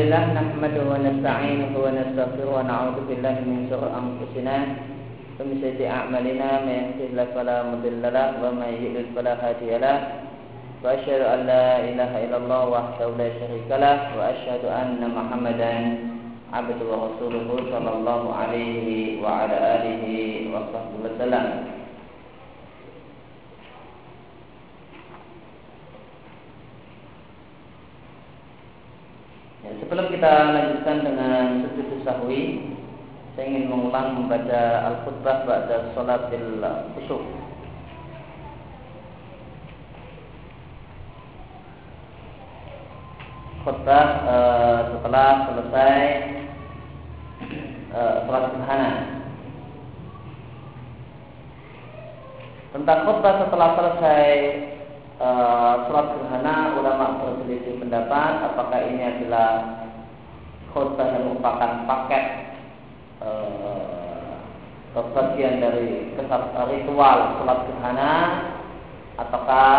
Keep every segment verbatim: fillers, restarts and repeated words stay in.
Alhamdulillah nahmaduhu wa nasta'inuhu wa nastaghfiruhu wa na'udzu billahi min syururi anfusina wa min sayyiati a'malina may yahdihillahu fala mudilla lahu wa may yudlil fala hadiya lahu wa asyhadu an la ilaha illallah wahdahu la syarika lahu wa asyhadu anna Muhammadan abduhu wa rasuluhu sallallahu alaihi wa ala alihi wa sahbihi wasallam. Ya, sebelum kita lanjutkan dengan sujud sahwi, saya ingin mengulang membaca al-khutbah ba'da sholatil khusyuk. Khutbah uh, setelah selesai uh, sholat gerhana. Tentang khutbah setelah selesai Uh, sholat gerhana, ulama berselisih pendapat apakah ini adalah khutbah yang merupakan paket uh, bagian dari kesatuan ritual sholat gerhana, ataukah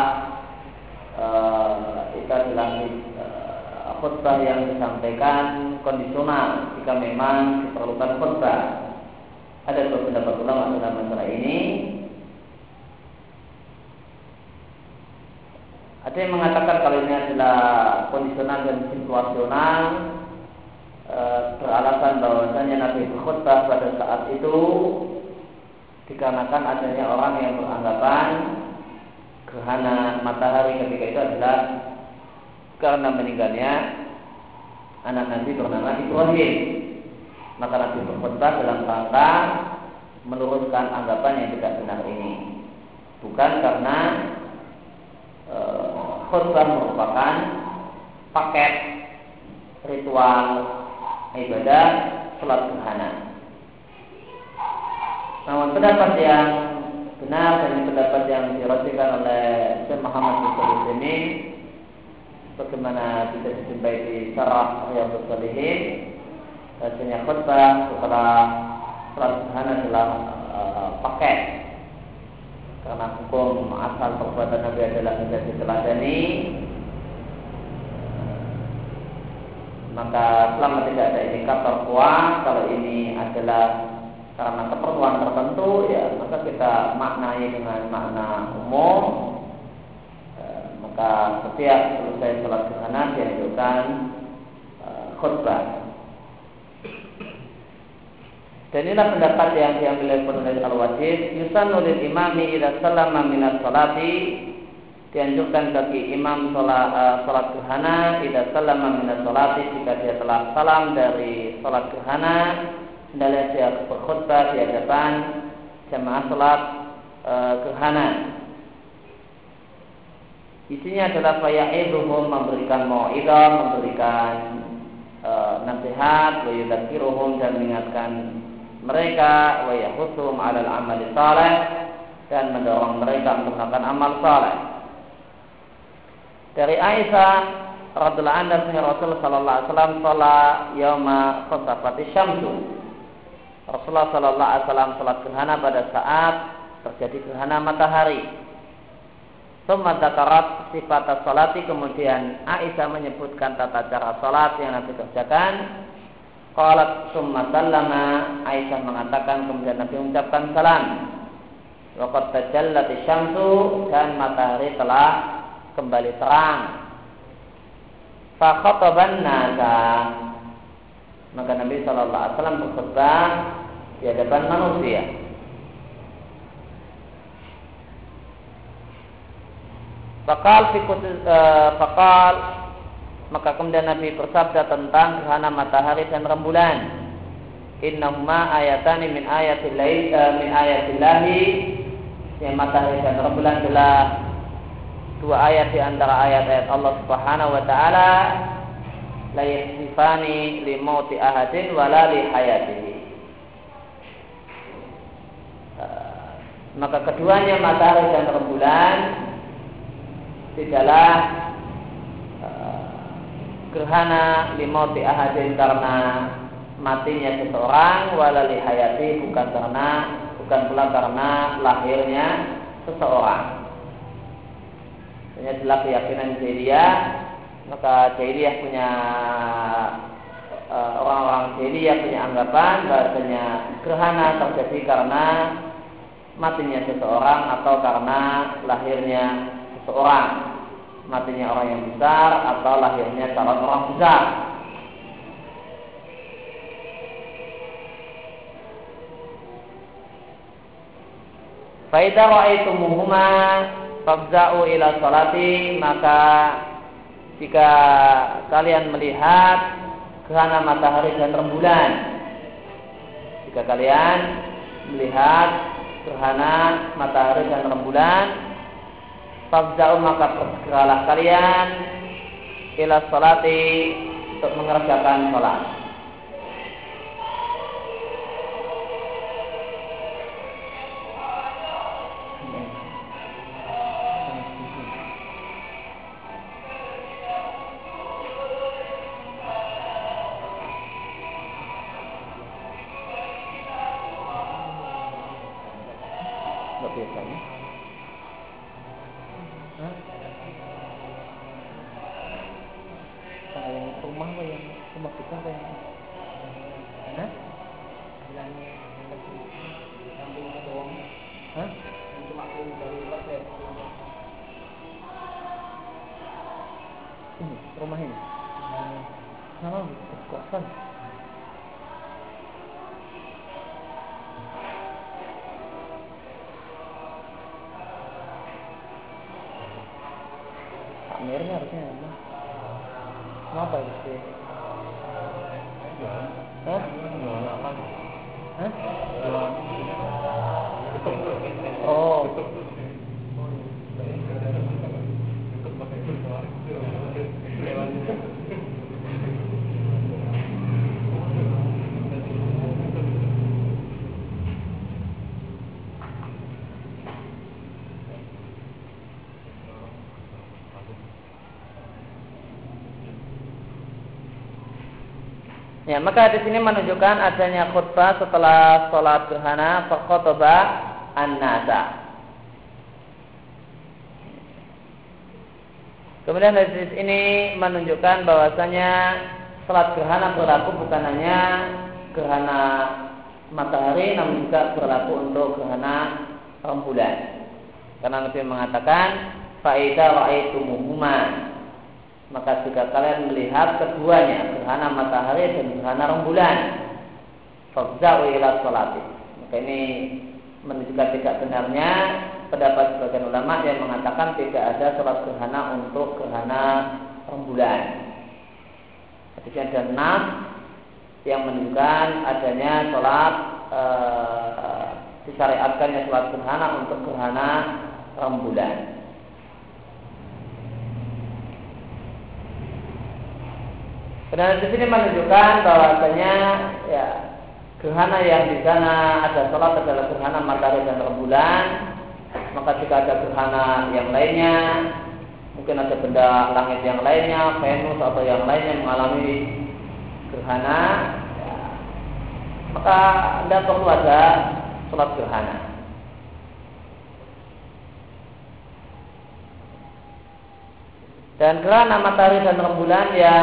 uh, itu adalah uh, khutbah yang disampaikan kondisional jika memang diperlukan khutbah. Ada dua pendapat ulama dalam masalah ini. Ada yang mengatakan kalau ini adalah kondisional dan situasional, e, beralasan bahwasanya Nabi berkhutbah pada saat itu dikarenakan adanya orang yang beranggapan gerhana matahari ketika itu adalah karena meninggalnya anak Nabi bernama Ibrahim. Maka Nabi berkhutbah dalam rangka meluruskan anggapan yang tidak benar ini, bukan karena khutbah merupakan paket ritual ibadah sholat gerhana. Namun pendapat yang benar dan pendapat yang dirajihkan oleh Syekh Muhammad bin Shalih Al-Utsaimin, bagaimana bisa dijumpai di Syarah Riyadhus Shalihin, bahwasanya khutbah setelah sholat gerhana adalah uh, paket. Karena hukum asal perbuatan Nabi adalah menjadi teladani, maka selama tidak ada indikator kuat kalau ini adalah karena keperluan tertentu, ya maka kita maknai dengan makna umum. E, maka setiap selesai sholat gerhana dianjurkan e, khutbah. Dan inilah pendapat yang diambil oleh al-wajib. Yusannu lil imami idza sallama minas salati, dianjurkan bagi imam salat uh, salat gerhana idza sallama minas salati, jika dia telah salam dari salat gerhana, hendaknya dia berkhutbah di hadapan jamaah salat uh, gerhana. Isinya adalah faya'iduhum, memberikan mau'izah, memberikan uh, nasihat, wa yudzakiruhum, dan mengingatkan mereka, wa yahusum 'alal amali saleh, dan mendorong mereka untuk melakukan amal saleh. Dari Aisyah radhiyallahu anha, Rasulullah sallallahu alaihi wasallam salat yauma khasafati syamsu. Rasulullah sallallahu alaihi wasallam salat gerhana pada saat terjadi gerhana matahari. Tsumma dzakarat sifat salati, kemudian Aisyah menyebutkan tata cara salat yang Nabi kerjakan. Qalat summa sallama, Aisyah mengatakan kemudian Nabi mengucapkan salam. Wa qad tajallati syamsu, dan matahari telah kembali terang. Fa khataban nasa, maka Nabi sallallahu alaihi wasallam berkhutbah di hadapan manusia. Faqal fi faqal, maka kemudian Nabi bersabda tentang gerhana matahari dan rembulan. Innahuma ayatani min ayatillahi min ayatillahi, yang matahari dan rembulan adalah dua ayat di antara ayat-ayat Allah Subhanahu wa taala. La yasifani li mauti ahadin wala li hayatihi. Maka keduanya matahari dan rembulan tidaklah gerhana limauti ahadin karena matinya seseorang, wala li hayati, bukan karena bukan pula karena lahirnya seseorang. Ini adalah keyakinan jahiliyah. Maka jahiliyah punya orang-orang jahiliyah punya anggapan bahasanya gerhana terjadi karena matinya seseorang atau karena lahirnya seseorang, matinya orang yang besar atau lahirnya calon orang besar. Fa idza ra'aitumuhuma fafza'u ila sholati, maka jika kalian melihat gerhana matahari dan rembulan, jika kalian melihat gerhana matahari dan rembulan, fafza'u, maka bersegeralah kalian ila sholati, untuk mengerjakan sholat. Biasanya, hah? Yang rumah apa yang rumah kita apa yang, hah? Hah? Ini rumah ini, nama kosan. Amirnya harusnya apa? Kenapa itu sih? Hah? Hah? Oh. Ya, maka di sini menunjukkan adanya khutbah setelah sholat gerhana, faqotba an-nasa. Kemudian hadis ini menunjukkan bahwasanya sholat gerhana berlaku bukan hanya gerhana matahari, namun juga berlaku untuk gerhana rembulan. Karena Nabi mengatakan, fa idza ra'aitumuhuma, maka jika kalian melihat keduanya, gerhana matahari dan gerhana rembulan, fafza'u ila sholati. Maka ini menunjukkan tidak benarnya pendapat sebagian ulama yang mengatakan tidak ada sholat gerhana untuk gerhana rembulan. Hadisnya ada nas yang menunjukkan adanya sholat e, disyariatkannya sholat gerhana untuk gerhana rembulan. Dan di sini menunjukkan bahwasanya ya, gerhana yang di sana ada sholat adalah gerhana matahari dan rembulan. Maka jika ada gerhana yang lainnya, mungkin ada benda langit yang lainnya, Venus atau yang lainnya mengalami gerhana, ya, maka tidak perlu ada sholat gerhana. Dan gerhana matahari dan rembulan yang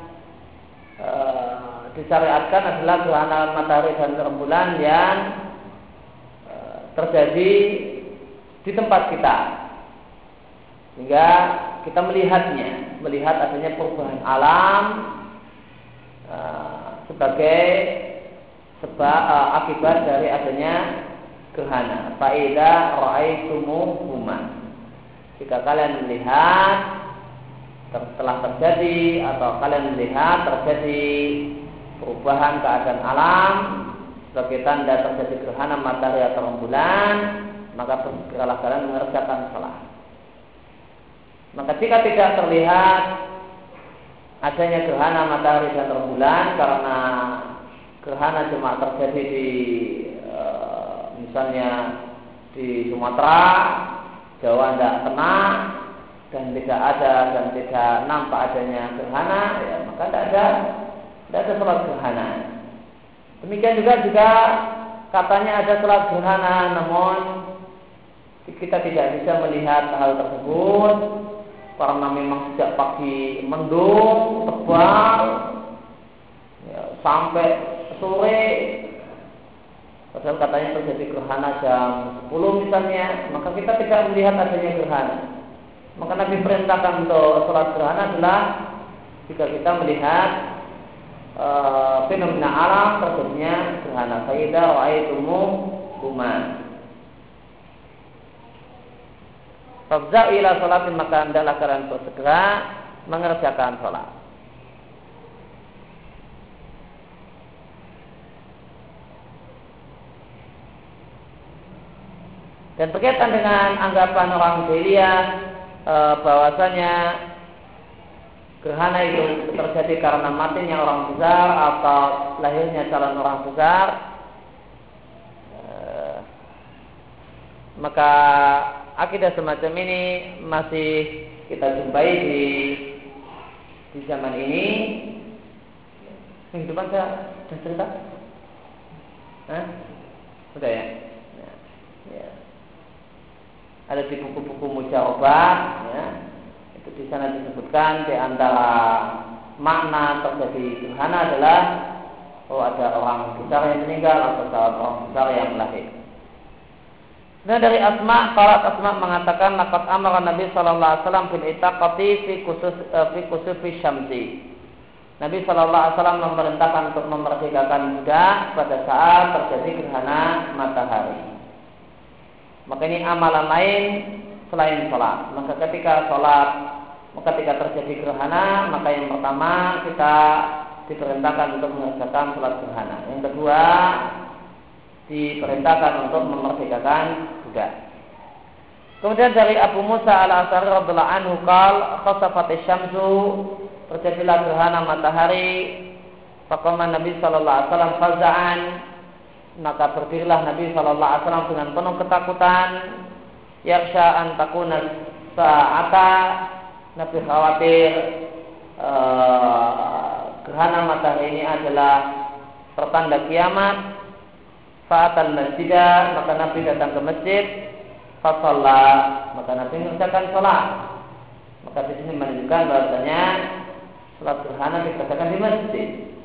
disyariatkan adalah gerhana matahari dan rembulan yang e, terjadi di tempat kita, sehingga kita melihatnya, melihat adanya perubahan alam e, sebagai sebab e, akibat dari adanya gerhana. Fa idza ra'aitumuhuma, jika kalian melihat telah terjadi atau kalian melihat terjadi perubahan keadaan alam sebagai tanda terjadi gerhana matahari atau rembulan, maka bersegeralah kalian mengerjakan salat. Maka jika tidak terlihat adanya gerhana matahari dan rembulan karena gerhana cuma terjadi di e, misalnya di Sumatera, Jawa tidak kena dan tidak ada dan tidak nampak adanya gerhana, ya, maka tidak ada tidak ada sholat gerhana. Demikian juga jika katanya ada sholat gerhana, namun kita tidak bisa melihat hal tersebut karena memang sejak pagi mendung tebal, ya, sampai sore, padahal katanya terjadi gerhana jam sepuluh misalnya, maka kita tidak melihat adanya gerhana. Maka Nabi perintahkan untuk sholat gerhana adalah jika kita melihat e, fenomena alam terjadinya gerhana. Faidah ra'aitumu huma. Fafza'u ila sholatin, maka hendaklah kalian bersegera mengerjakan sholat. Dan berkaitan dengan anggapan orang jahiliyah e, bahwasanya gerhana itu terjadi karena matinya orang besar atau lahirnya calon orang besar, e, maka akidah semacam ini masih kita jumpai di di zaman ini. Minggu depan saya sudah cerita, Hah? Sudah ya? Ya. Ya. Ada di buku-buku mujarabah, ya, itu di sana disebutkan di antara makna terjadi gerhana adalah oh ada orang besar yang meninggal atau orang besar yang lahir. Nah, dari Asma, Qalat Asma mengatakan laqad amara Nabi sallallahu alaihi wasallam bil itaqati fi khusus fi kusufi syamsi. Nabi sallallahu alaihi wasallam memerintahkan untuk memerdekakan budak pada saat terjadi gerhana matahari. Maka ini amalan lain selain sholat. Maka ketika sholat, ketika terjadi gerhana, maka yang pertama kita diperintahkan untuk mengerjakan sholat gerhana. Yang kedua, diperintahkan untuk memerdekakan budak. Kemudian dari Abu Musa al-Asy'ari radhiyallahu anhu qala khasafatish syamsu, terjadilah gerhana matahari, faqama Nabi sallallahu alaihi wasallam faza'an, maka berdirilah Nabi sallallahu alaihi wasallam dengan penuh ketakutan, yaksha an takuna sa'ata, Nabi khawatir uh, gerhana matahari ini adalah pertanda kiamat. Fa'atal masjidah, maka Nabi datang ke masjid, fa shalla, maka Nabi mengerjakan salat. Maka di sini menunjukkan bahwasanya salat gerhana dikerjakan di masjid.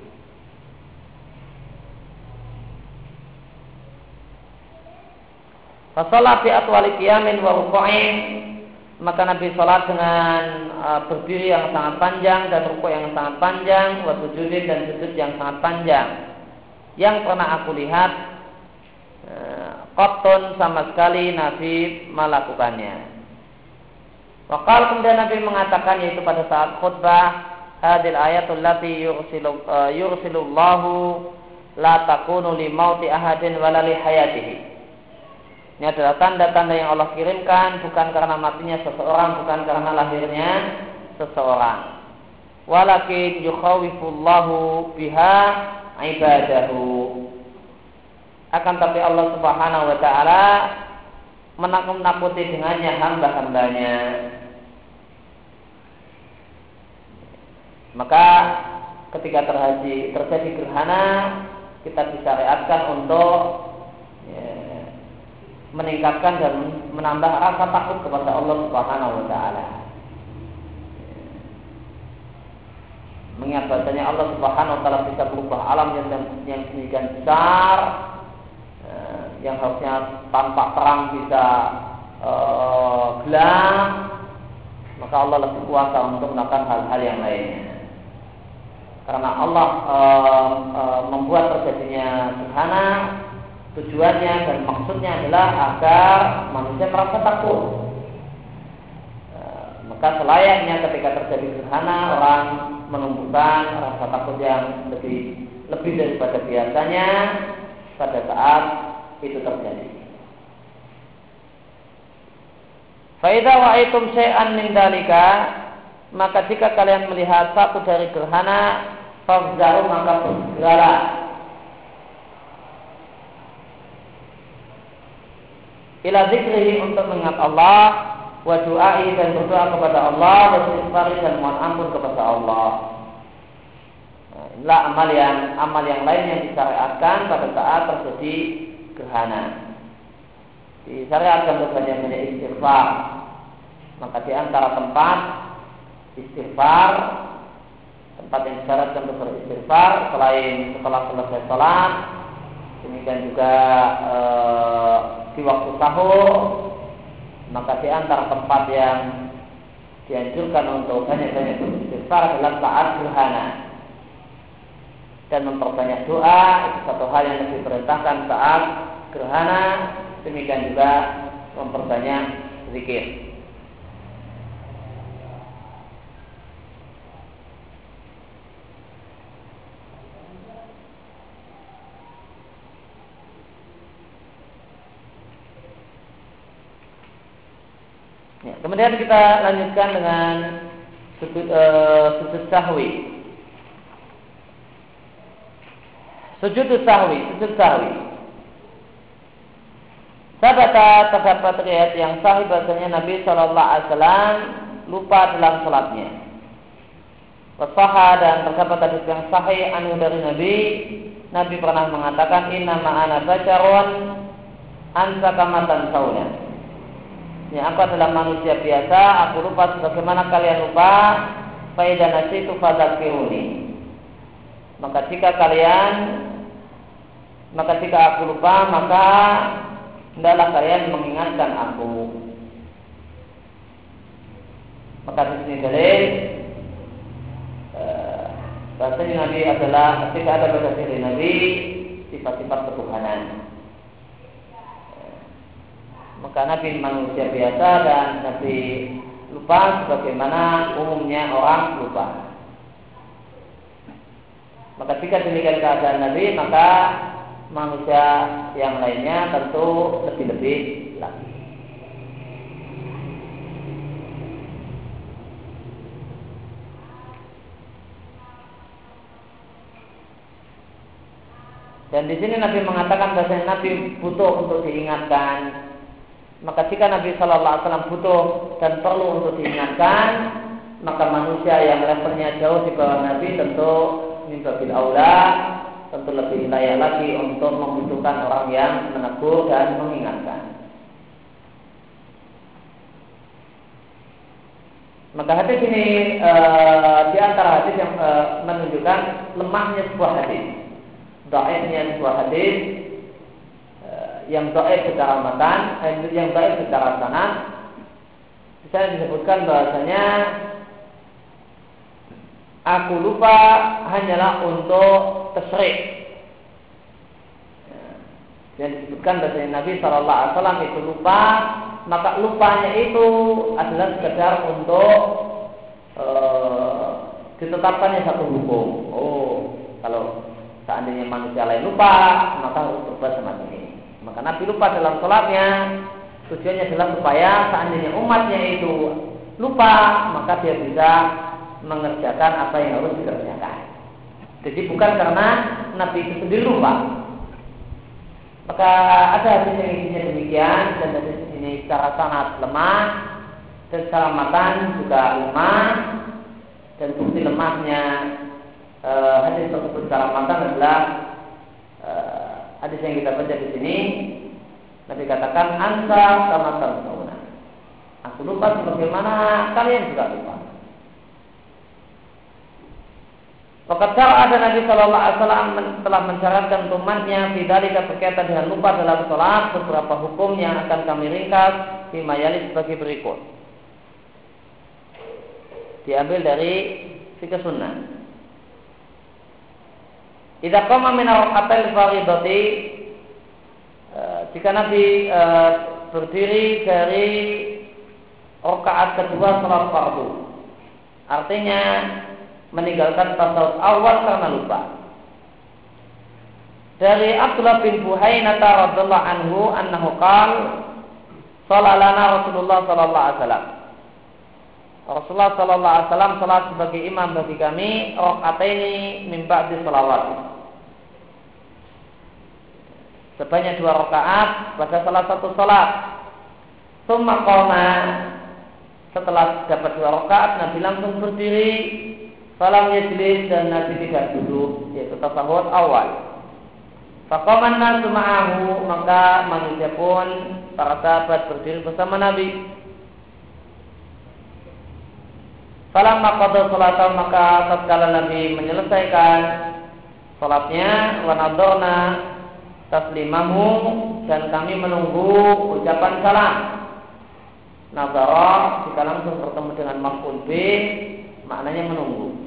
Fa shalla fi atwali qiyamin wa ruku'in, maka Nabi salat dengan uh, berdiri yang sangat panjang dan rukuk yang sangat panjang, wa sujudin dan sujud yang sangat panjang. Yang pernah aku lihat Qattun sama sekali Nabi melakukannya. Wakal kemudian Nabi mengatakan, yaitu pada saat khutbah, hadil ayatul lati yursilu, uh, yursilullahu la takunu li mauti ahadin wala li hayatihi. Ini adalah tanda-tanda yang Allah kirimkan bukan karena matinya seseorang, bukan karena lahirnya seseorang. Walakin yukhawifullahu biha ibadahu. Akan tapi Allah Subhanahu wa taala menakut-nakuti dengannya hamba-hambanya. Maka ketika terjadi, terjadi gerhana, kita disyariatkan untuk ya, meningkatkan dan menambah rasa takut kepada Allah Subhanahu wa taala. Mengingat bahasanya Allah Subhanahu wa taala bisa berubah alam yang yang sedemikian besar, yang harusnya tanpa perang bisa uh, gelap, maka Allah lebih kuasa untuk melakukan hal-hal yang lainnya. Karena Allah uh, uh, membuat terjadinya gerhana, tujuannya dan maksudnya adalah agar manusia merasa takut. Uh, maka selayaknya ketika terjadi gerhana, orang menumbuhkan rasa takut yang lebih lebih daripada biasanya pada saat itu terjadi. Fa idza wa'aitum syai'an min dalika, maka jika kalian melihat satu dari gerhana, fafzaru, maka bersegeralah. Ila zikrihi, untuk mengingat Allah, wa du'ai, dan berdoa kepada Allah, wa istighfari, dan mohon ampun kepada Allah. Nah, inilah amal yang amal yang lain yang disyariatkan pada saat terjadi gerhana. Disyariatkan untuk banyak-banyak istighfar. Maka di antara tempat istighfar tempat yang disyaratkan untuk beristighfar selain setelah selesai sholat, demikian juga e, di waktu sahur. Maka di antara tempat yang dianjurkan untuk banyak-banyak beristighfar adalah saat gerhana, dan memperbanyak doa itu satu hal yang lebih diperintahkan saat gerhana. Demikian juga memperbanyak zikir. Ya, kemudian kita lanjutkan dengan sujud, uh, sujud sahwi. Sujud sahwi, sujud sahwi. Sabata terdapat riwayat yang sahih bahasanya Nabi Shallallahu Alaihi Wasallam lupa dalam sholatnya. Wasaha dan terdapat hadis yang sahih anu dari Nabi. Nabi pernah mengatakan inna ma'ana basyarun ansa kamatan sauna. Ya, aku adalah manusia biasa, aku lupa sebagaimana kalian lupa. Faidan nasitu fadzakiruni. Maka jika kalian maka jika aku lupa, maka hendaklah kalian mengingatkan aku. Maka di sini dalil eh, bahasanya Nabi adalah ketika ada pada diri Nabi sifat-sifat ketuhanan. Maka Nabi manusia biasa dan Nabi lupa sebagaimana umumnya orang lupa. Maka jika demikian keadaan Nabi, maka manusia yang lainnya tentu lebih-lebih lagi. Dan di sini Nabi mengatakan bahwa Nabi butuh untuk diingatkan. Maka jika Nabi Shallallahu Alaihi Wasallam butuh dan perlu untuk diingatkan, maka manusia yang levelnya jauh di bawah Nabi tentu min babil aula, tentu lebih layak lagi untuk membutuhkan orang yang menegur dan mengingatkan. Maka hadis ini e, di antara hadis yang e, menunjukkan lemahnya sebuah hadis, dhaifnya sebuah hadis, e, yang dhaif secara matan, yang dhaif secara sanad. Bisa disebutkan bahwasanya aku lupa hanyalah untuk tasyrik. Yang disebutkan bahwa Nabi Shallallahu Alaihi Wasallam itu lupa, maka lupanya itu adalah sekedar untuk e, ditetapkannya satu hukum. Oh, kalau seandainya manusia lain lupa, maka harus berbuat semacam ini. Maka Nabi lupa dalam sholatnya, tujuannya adalah supaya seandainya umatnya itu lupa, maka dia bisa mengerjakan apa yang harus dikerjakan. Jadi bukan karena Nabi itu sendiri lupa. Maka ada hadis yang isinya demikian, dan hadis ini secara sanad lemah dan secara matan juga lemah, dan bukti lemahnya e, hadis tersebut secara matan adalah e, hadis yang kita baca di sini. Nabi katakan anta kama tansawna. Aku lupa sebagaimana kalian juga lupa. Fakat ada Nabi Shallallahu Alaihi Wasallam telah mensyaratkan umatnya bidzalika berkaitan dengan lupa dalam sholat beberapa hukum yang akan kami ringkas di mayali sebagai berikut. Diambil dari fikih sunnah. Idza qama min raka'atil fardhati, jika Nabi e, berdiri dari rakaat kedua salat fardu, artinya meninggalkan tasawuf awal karena lupa. Dari Abdullah bin Buhainah radhiyallahu anhu annahu qala sallallahu Rasulullah sallallahu alaihi wasallam. Rasulullah sallallahu alaihi wasallam salat sebagai imam bagi kami rakaataini min ba'di shalawat. Sebanyak dua rakaat pada salah satu salat. Tsumma qama, setelah dapat dua rakaat Nabi langsung berdiri. Salam yajlis dan Nabi tidak duduk, yaitu tasawuf awal. Faqaman nasu ma'ahu, maka manusia pun para sahabat berdiri bersama Nabi. Falamma qada salatahu, maka tatkala Nabi menyelesaikan salatnya, wa nadharna taslimahu, dan kami menunggu ucapan salam. Nadhara jika langsung bertemu dengan maf'ul bih, maknanya menunggu.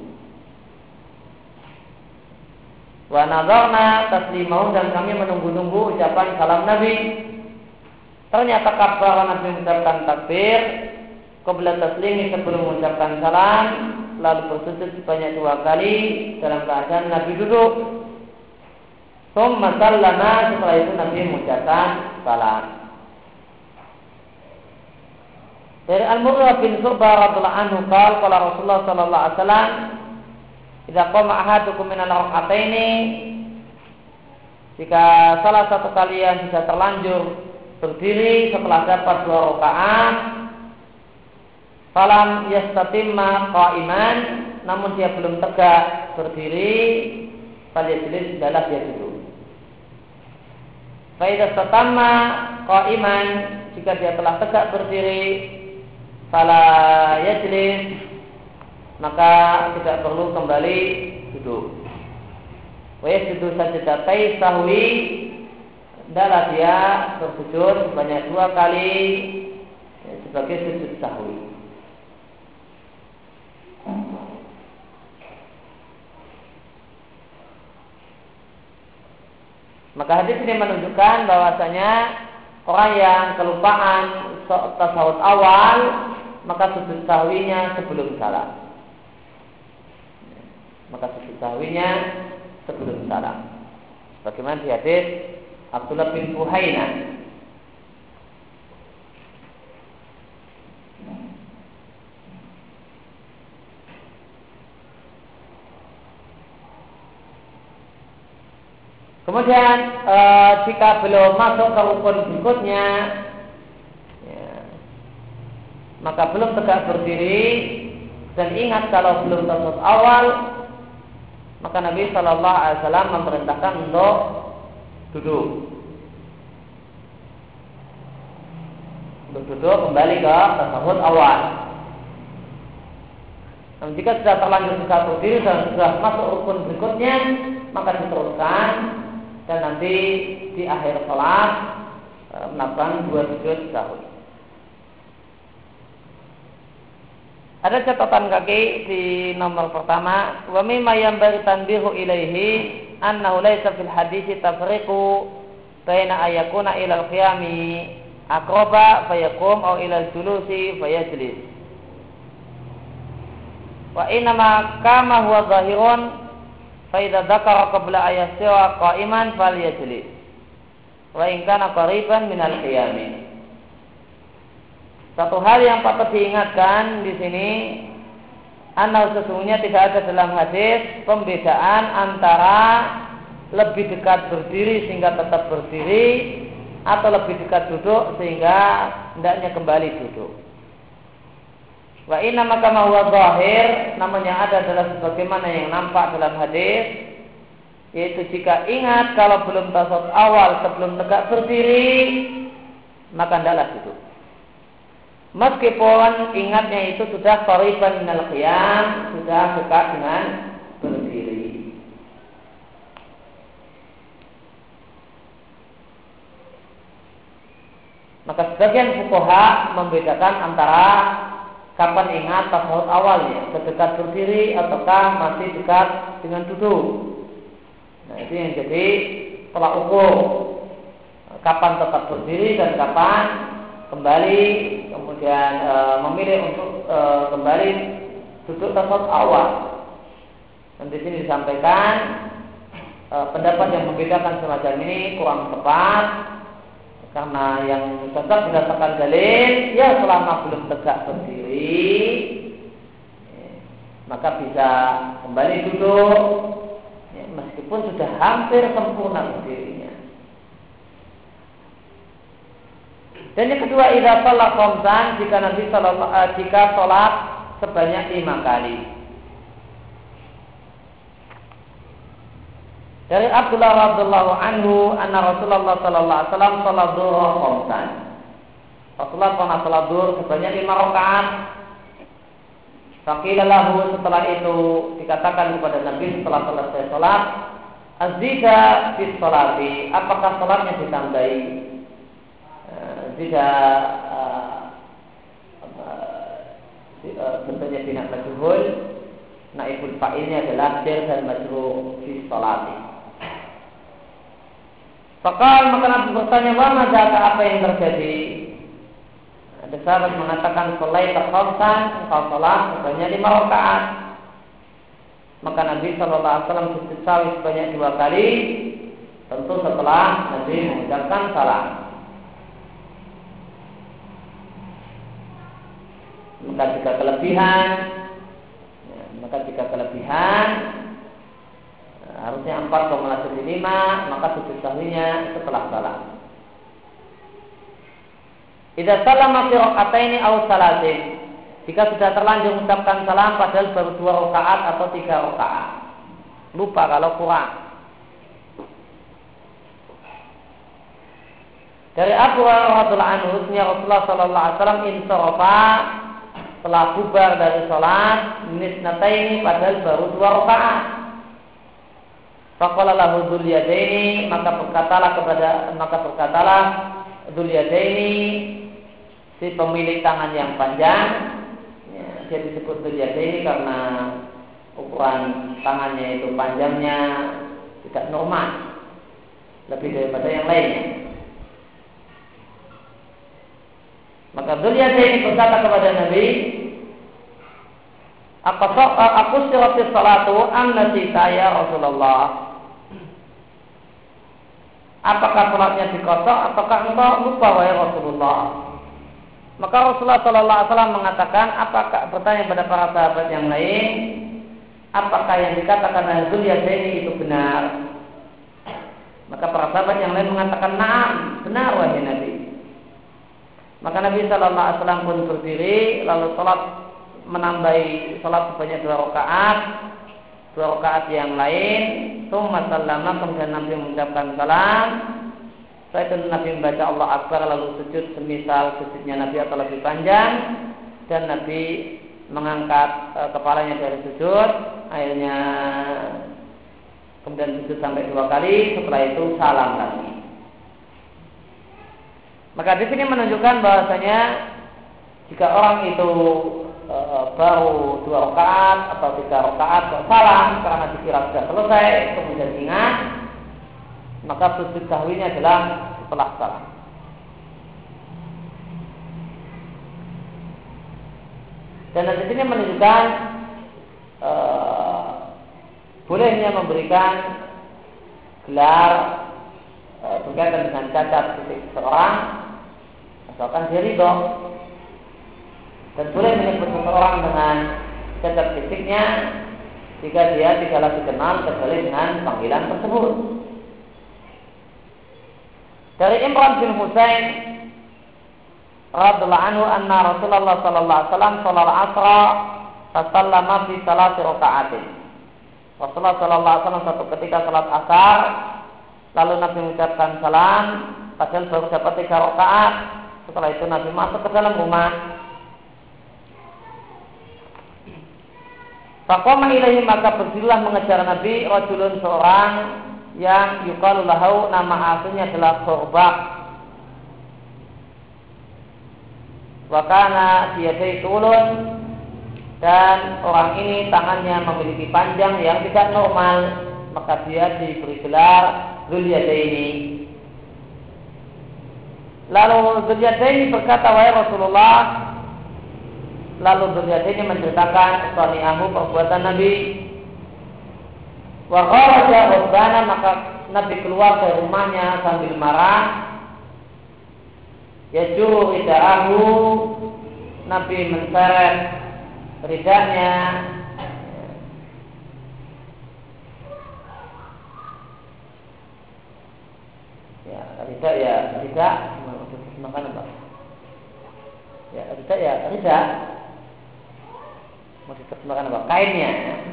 Wa nadharna taslimahu, dan kami menunggu-nunggu ucapan salam Nabi. Ternyata kabar Nabi mengucapkan takbir qabla taslimi, sebelum mengucapkan salam, lalu bersujud sebanyak dua kali dalam keadaan Nabi duduk. Tsumma sallama, setelah itu Nabi mengucapkan salam. Dari Al-Murrah bin Subah radhiyallahu anhu qala qala Rasulullah sallallahu alaihi wasallam, idza qama ahadukum min al-rak'ataini, jika salah satu kalian bisa terlanjur berdiri setelah dapat dua rakaat, falam yastatimma qa'iman, namun dia belum tegak berdiri, falyajlis, adalah dia duduk. Fa idza istatamma qa'iman, jika dia telah tegak berdiri, fala yajlis, maka tidak perlu kembali duduk. Wa yasjudu sajdatai sahwi, adalah dia bersujud sebanyak dua kali ya, sebagai sujud sahwi. Maka hadis ini menunjukkan bahwasanya orang yang kelupaan tasawuf awal, maka sujud sahwinya sebelum salam. Maka sujud sahwinya sebelum salam. Bagaimana di hadis Abdullah bin Buhaina. Kemudian e, jika belum masuk ke rukun berikutnya, ya, maka belum tegak berdiri, dan ingat kalau belum tasawuf awal, maka Nabi Shallallahu Alaihi Wasallam memerintahkan untuk duduk, untuk duduk kembali ke tasawuf awal. Dan jika sudah terlanjur tegak berdiri dan sudah masuk rukun berikutnya, maka diteruskan. Dan nanti di akhir salat e, melakukan dua sujud sahwi. Ada catatan kaki di nomor pertama, wa mimma yanbaghi tanbihu ilaihi annahu laysa fil hadits tafriqu baina ayakuna ila al-qiyami aqraba fayaqum aw ila al-julusi fayajlis. Wa inma kama huwa zahirun فإذا ذكر قبل أن يستوى قائما فليجلس وإن كان قريبا من القيام. Satu hal yang patut diingatkan di sini, anna sesungguhnya tidak ada dalam hadis pembedaan antara lebih dekat berdiri sehingga tetap berdiri atau lebih dekat duduk sehingga hendaknya kembali duduk. Wa inna maka ma huwa zahir, namun yang ada adalah sebagaimana yang nampak dalam hadis, yaitu jika ingat kalau belum tasawuf awal sebelum tegak berdiri, maka hendaklah duduk. Meskipun ingatnya itu sudah qariban minal qiyam, sudah dekat dengan berdiri. Maka sebagian fuqaha membedakan antara kapan ingat tasawuf awalnya, sedekat berdiri ataukah masih dekat dengan duduk. Nah, itu yang jadi tolak ukur. Kapan tetap berdiri dan kapan kembali, kemudian e, memilih untuk e, kembali duduk tasawuf awal. Dan di sini disampaikan e, pendapat yang membedakan semacam ini kurang tepat. Karena yang cocok berdasarkan dalil, ya selama belum tegak berdiri, ya, maka bisa kembali duduk, ya, meskipun sudah hampir sempurna berdirinya. Dan yang kedua, idza shalla khamsan, jika Nabi sallallahu jika sholat sebanyak lima kali. Dari Abdullah radhiyallahu anhu, anna Rasulullah sallallahu alaihi wasallam sholat dhuhr khamsan. Rasulullah pernah sholat dhuhr sebanyak lima rakaat. Faqila lahu, setelah itu dikatakan kepada Nabi setelah selesai sholat, azida fi sholati, apakah sholatnya ditambahi? Azida bentuknya bina majhul, naibul fa'ilnya adalah jar dan majrur fi sholati. Fakal maka Nabi bertanya, wa madzaka, apa yang terjadi? Ada sahabat mengatakan, sholaita khamsan, engkau sholat sebanyak lima rakaat. Maka Nabi Shallallahu Alaihi Wasallam sujud sahwi sebanyak dua kali, tentu setelah Nabi mengucapkan salam. Maka jika kelebihan, ya, maka jika kelebihan harusnya empat koma lima, maka sujud sahwinya setelah salam. Idza salama fi raka'ataini aw salatin, jika sudah terlanjur mengucapkan salam padahal baru dua rakaat atau tiga rakaat, lupa kalau kurang. Dari Abu Hurairah radhiyallahu anhu, Rasulullah sallallahu alaihi wasallam insarafa, telah bubar dari salat, nisnataini, padahal baru dua rakaat. Faqala lahu dzul yadaini, maka berkatalah kepada maka berkatalah dzul yadaini, si pemilik tangan yang panjang, ya, dia disebut dzul yadaini karena ukuran tangannya itu panjangnya tidak normal, lebih daripada yang lainnya. Maka dzul yadaini berkata kepada Nabi, aku sirati salatu annati saya Rasulullah. Apakah salatnya dikosok ataukah engkau lupa wahai Rasulullah? Maka Rasulullah Sallallahu Alaihi Wasallam mengatakan, apakah, bertanya pada para sahabat yang lain, apakah yang dikatakan Dzul Yadaini itu benar? Maka para sahabat yang lain mengatakan, na'am, benar wahai Nabi. Maka Nabi Sallallahu Alaihi Wasallam pun berdiri lalu salat, menambahi salat sebanyak dua rakaat, dua rakaat yang lain. Tsumma sallama, kemudian Nabi mengucapkan salam. Setelah itu Nabi membaca Allah Akbar lalu sujud semisal sujudnya Nabi atau lebih panjang, dan Nabi mengangkat e, kepalanya dari sujud, akhirnya kemudian sujud sampai dua kali. Setelah itu salam lagi. Maka di sini menunjukkan bahwasanya jika orang itu e, baru dua rakaat atau tiga rakaat salam karena dikira sudah selesai, kemudian ingat, maka sujud sahwinya adalah setelah salam. Dan di sini menunjukkan e, bolehnya memberikan gelar e, berkaitan dengan cacat fisik seseorang, asalkan dia ridho. Dan boleh menyebut seseorang dengan cacat fisiknya jika dia tidaklah dikenal kecuali dengan panggilan tersebut. Dari Imran bin Husain radhiyallahu anhu anna Rasulullah sallallahu alaihi wasallam shalal asra fasallama fi salati raka'atin. Rasulullah sallallahu alaihi wasallam satu ketika salat asar lalu Nabi mengucapkan salam padahal baru dapat tiga rakaat. Setelah itu Nabi masuk ke dalam rumah. Faqama ilaihi, maka berdirilah mengejar Nabi rajulun, seorang yang yuqalu lahu, nama aslinya adalah Khurbaq. Wa kana biyadihi tulun, dan orang ini tangannya memiliki panjang yang tidak normal, maka dia diberi gelar Dzul Yadaini. Lalu Dzul Yadaini berkata, wahai Rasulullah, lalu Dzul Yadaini menceritakan sani'ahu, perbuatan Nabi. Wa kharaja ghadbana, maka Nabi keluar dari rumahnya sambil marah. Yajuru rida'ahu, Nabi menseret ridanya. Ya, rida ya rida, makan apa? Ya, rida ya rida. Masih terjemahkan apa? Kainnya.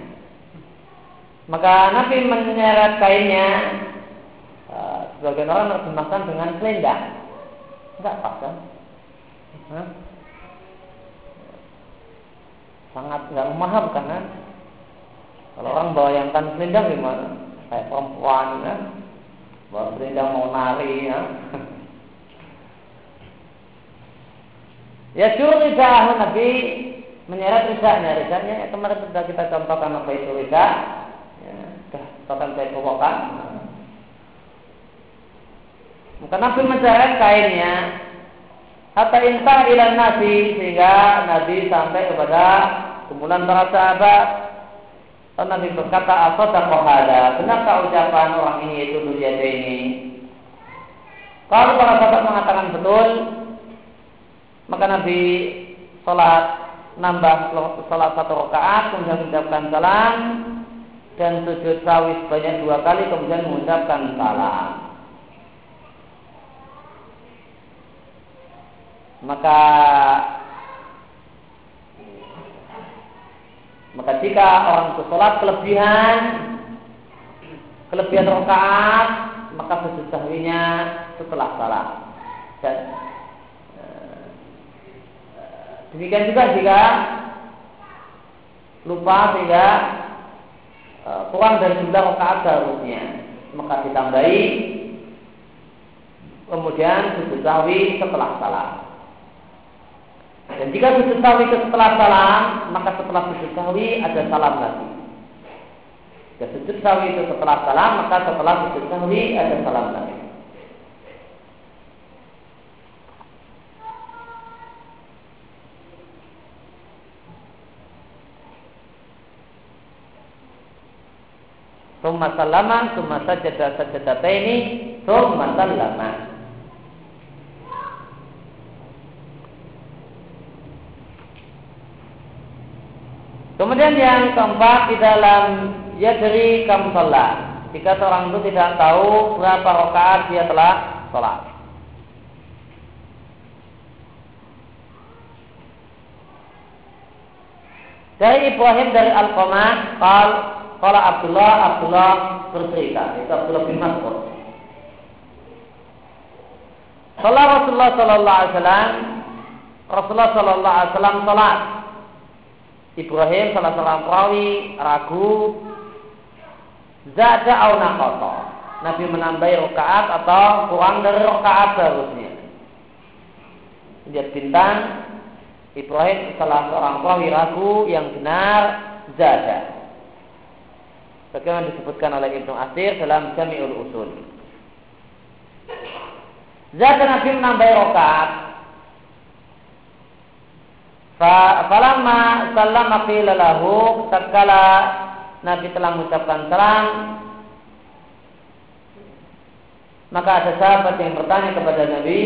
Maka Nabi menyeret kainnya. Uh, sebagian orang menerjemahkan dengan selendang. Enggak pas kan? Huh? sangat nggak memahamkan kan? Kalau orang bayangkan selendang gimana? Kayak perempuan kan? Bawa selendang mau nari ya. Ya curi dah Nabi menyeret ridanya, ridanya ya, kemarin sudah kita contohkan apa itu rida. Ya, sudah contohkan saya bawakan. Maka Nabi menyeret kainnya hatta intah ila Nabi, sehingga Nabi sampai kepada kumpulan para sahabat. Dan Nabi berkata, "Asadaqa hada, benarkah ucapan orang ini itu dunia ini?" Kalau para sahabat mengatakan betul, maka Nabi sholat nambah sholat satu rakaat, kemudian mengucapkan salam dan sujud sawi sebanyak dua kali, kemudian mengucapkan salam. Maka maka jika orang itu sholat kelebihan kelebihan rakaat, maka sujud sahwinya setelah salam. Dan demikian juga jika lupa sehingga kurang dari jumlah rakaat seharusnya, maka ditambahi kemudian sujud sahwi setelah salam. Dan jika sujud sahwi itu setelah salam, maka setelah sujud sahwi ada salam lagi. Jika sujud sahwi itu setelah salam, maka setelah sujud sahwi ada salam lagi. Tsumma sallama, tsumma sajada sajadataini, tsumma sallama. Kemudian yang keempat, di dalam yadri kam shalah, jika seorang itu tidak tahu berapa rakaat dia telah sholat. Dari Ibrahim dari Al-Qamah, qal qala Abdullah Abdullah bercerita, itu Abdullah bin Mas'ud. Salat Rasulullah sallallahu alaihi wasallam, Rasulullah sallallahu alaihi wasallam salat. Ibrahim salah seorang perawi ragu zada au naqata, Nabi menambahi rakaat atau kurang dari rakaat seharusnya. Lihat bintang, Ibrahim salah seorang perawi ragu, yang benar zada. Bagaimana disebutkan oleh Ibnu Atsir dalam Jami'ul Usul. Zada, Nabi menambahi rakaat. Falamma sallama qila lahu, tatkala Nabi telah mengucapkan salam, maka ada sahabat yang bertanya kepada Nabi,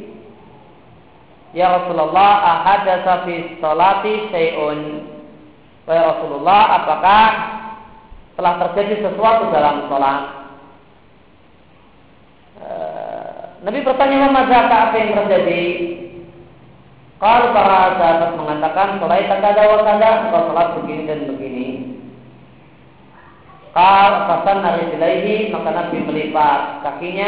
"Ya Rasulullah, ahadatsa fi sholati syai'un?" Wahai Rasulullah, apakah telah terjadi sesuatu dalam sholat? Nabi bertanya, "Mazaka, apa yang terjadi?" Kalau para sahabat mengatakan, "Sholat kada wa kada, atau sholat begini dan begini." Qal fasan narijilaihi, maka Nabi melipat kakinya,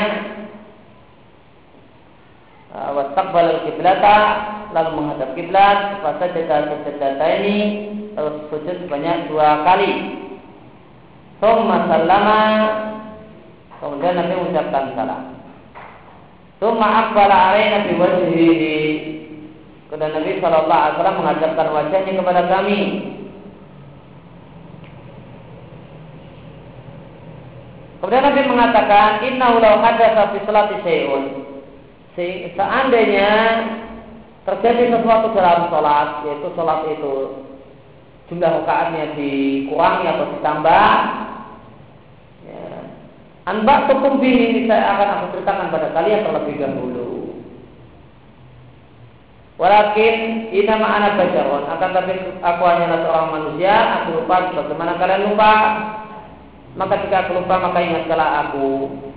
wastaqbal al-qiblata, lalu menghadap kiblat, fasajada sajadataini, lalu sujud sebanyak dua kali. Tsumma sallama, kemudian Nabi mengucapkan salam. Tsumma aqbala alaina bi wajhihi, kemudian Nabi sallallahu alaihi wasallam menghadapkan wajahnya kepada kami. Kemudian Nabi mengatakan, "Innahu law hadatsa fi sholati syai'un." Seandainya terjadi sesuatu dalam sholat, yaitu sholat itu jumlah rakaatnya dikurangi atau ditambah, ya, anba tukum bihi, saya akan aku ceritakan pada kalian terlebih dahulu. Walakin inna ma'ana basyarun, akan tapi aku hanyalah seorang manusia, aku lupa bagaimana kalian lupa. Maka jika aku lupa, maka ingatkanlah aku.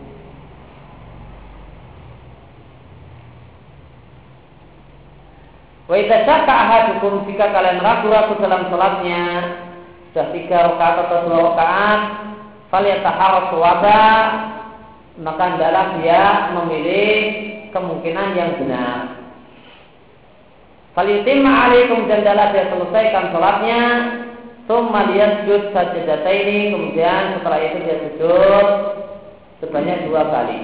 Wa idza syakka ahadukum, jika kalian ragu-ragu dalam salatnya, sudah tiga rakaat atau dua rakaat, falyatahar suwaba, maka hendaklah dia memilih kemungkinan yang benar. Falitimma alaikum, dan adalah dia selesaikan sholatnya. Tsumma liyasjud sajdataini, kemudian setelah itu dia sujud sebanyak dua kali.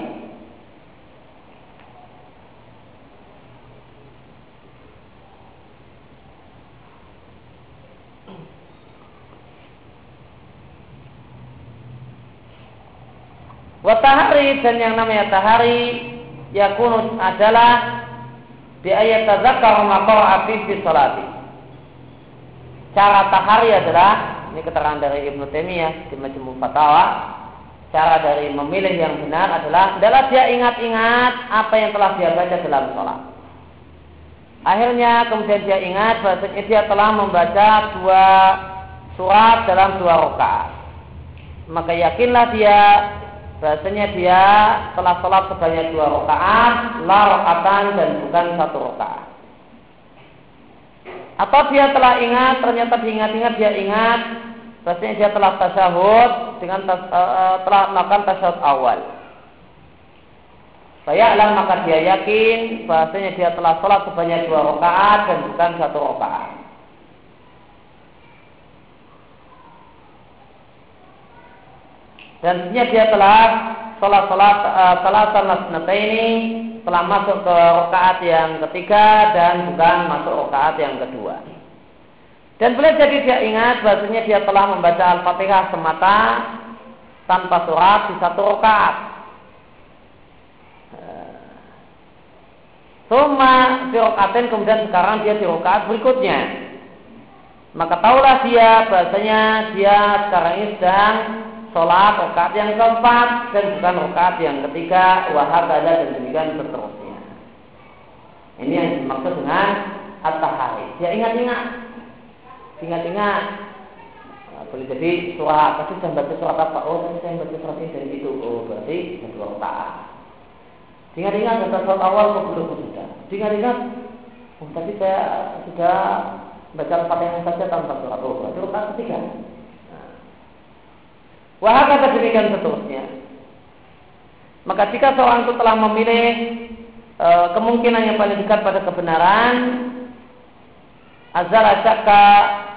Wa tahari, dan yang namanya tahari yakunu adalah bi ayat tadzakkaru ma qara'a fi sholati. Cara tahari adalah, ini keterangan dari Ibnu Taimiyah di Majmu' Fatawa, cara dari memilih yang benar adalah adalah dia ingat-ingat apa yang telah dia baca dalam sholat. Akhirnya kemudian dia ingat bahwasanya dia telah membaca dua surat dalam dua rakaat. Maka yakinlah dia bahwasanya dia telah sholat sebanyak dua rakaat, la rakaatan, dan bukan satu rakaat. Atau dia telah ingat, ternyata diingat-ingat dia ingat bahwasanya dia telah tasyahud dengan tas, uh, telah melakukan tasyahud awal. Faya'lam, maka dia yakin bahwasanya dia telah sholat sebanyak dua rakaat dan bukan satu rakaat. Dan sebenarnya dia telah sholat-sholat uh, salatan masnataini, telah masuk ke rakaat yang ketiga dan bukan masuk rakaat yang kedua. Dan boleh jadi dia ingat bahwasanya dia telah membaca Al-Fatihah semata tanpa surat di satu rakaat. Suma di rakaatin, kemudian sekarang dia di rakaat berikutnya. Maka tahulah dia bahwasanya dia sekarang ini sedang sholat rakaat yang keempat dan bukan rakaat yang ketiga, wahakadha, dan demikian seterusnya. Ini yang dimaksud dengan at-tahari. Dia ingat-ingat, ingat-ingat. Nah, boleh jadi surat, tadi saya baca surat apa? Oh, tadi saya baca surat ini dari itu. Oh, berarti dua rakaat. Ingat-ingat baca surat awal kok belum sudah. Ingat-ingat, oh tadi saya sudah baca Al-Fatihah saja tanpa surat. Oh, berarti rakaat ketiga. Wahakata, demikian seterusnya. Maka jika seorang itu telah memilih e, kemungkinan yang paling dekat pada kebenaran, azal syakka,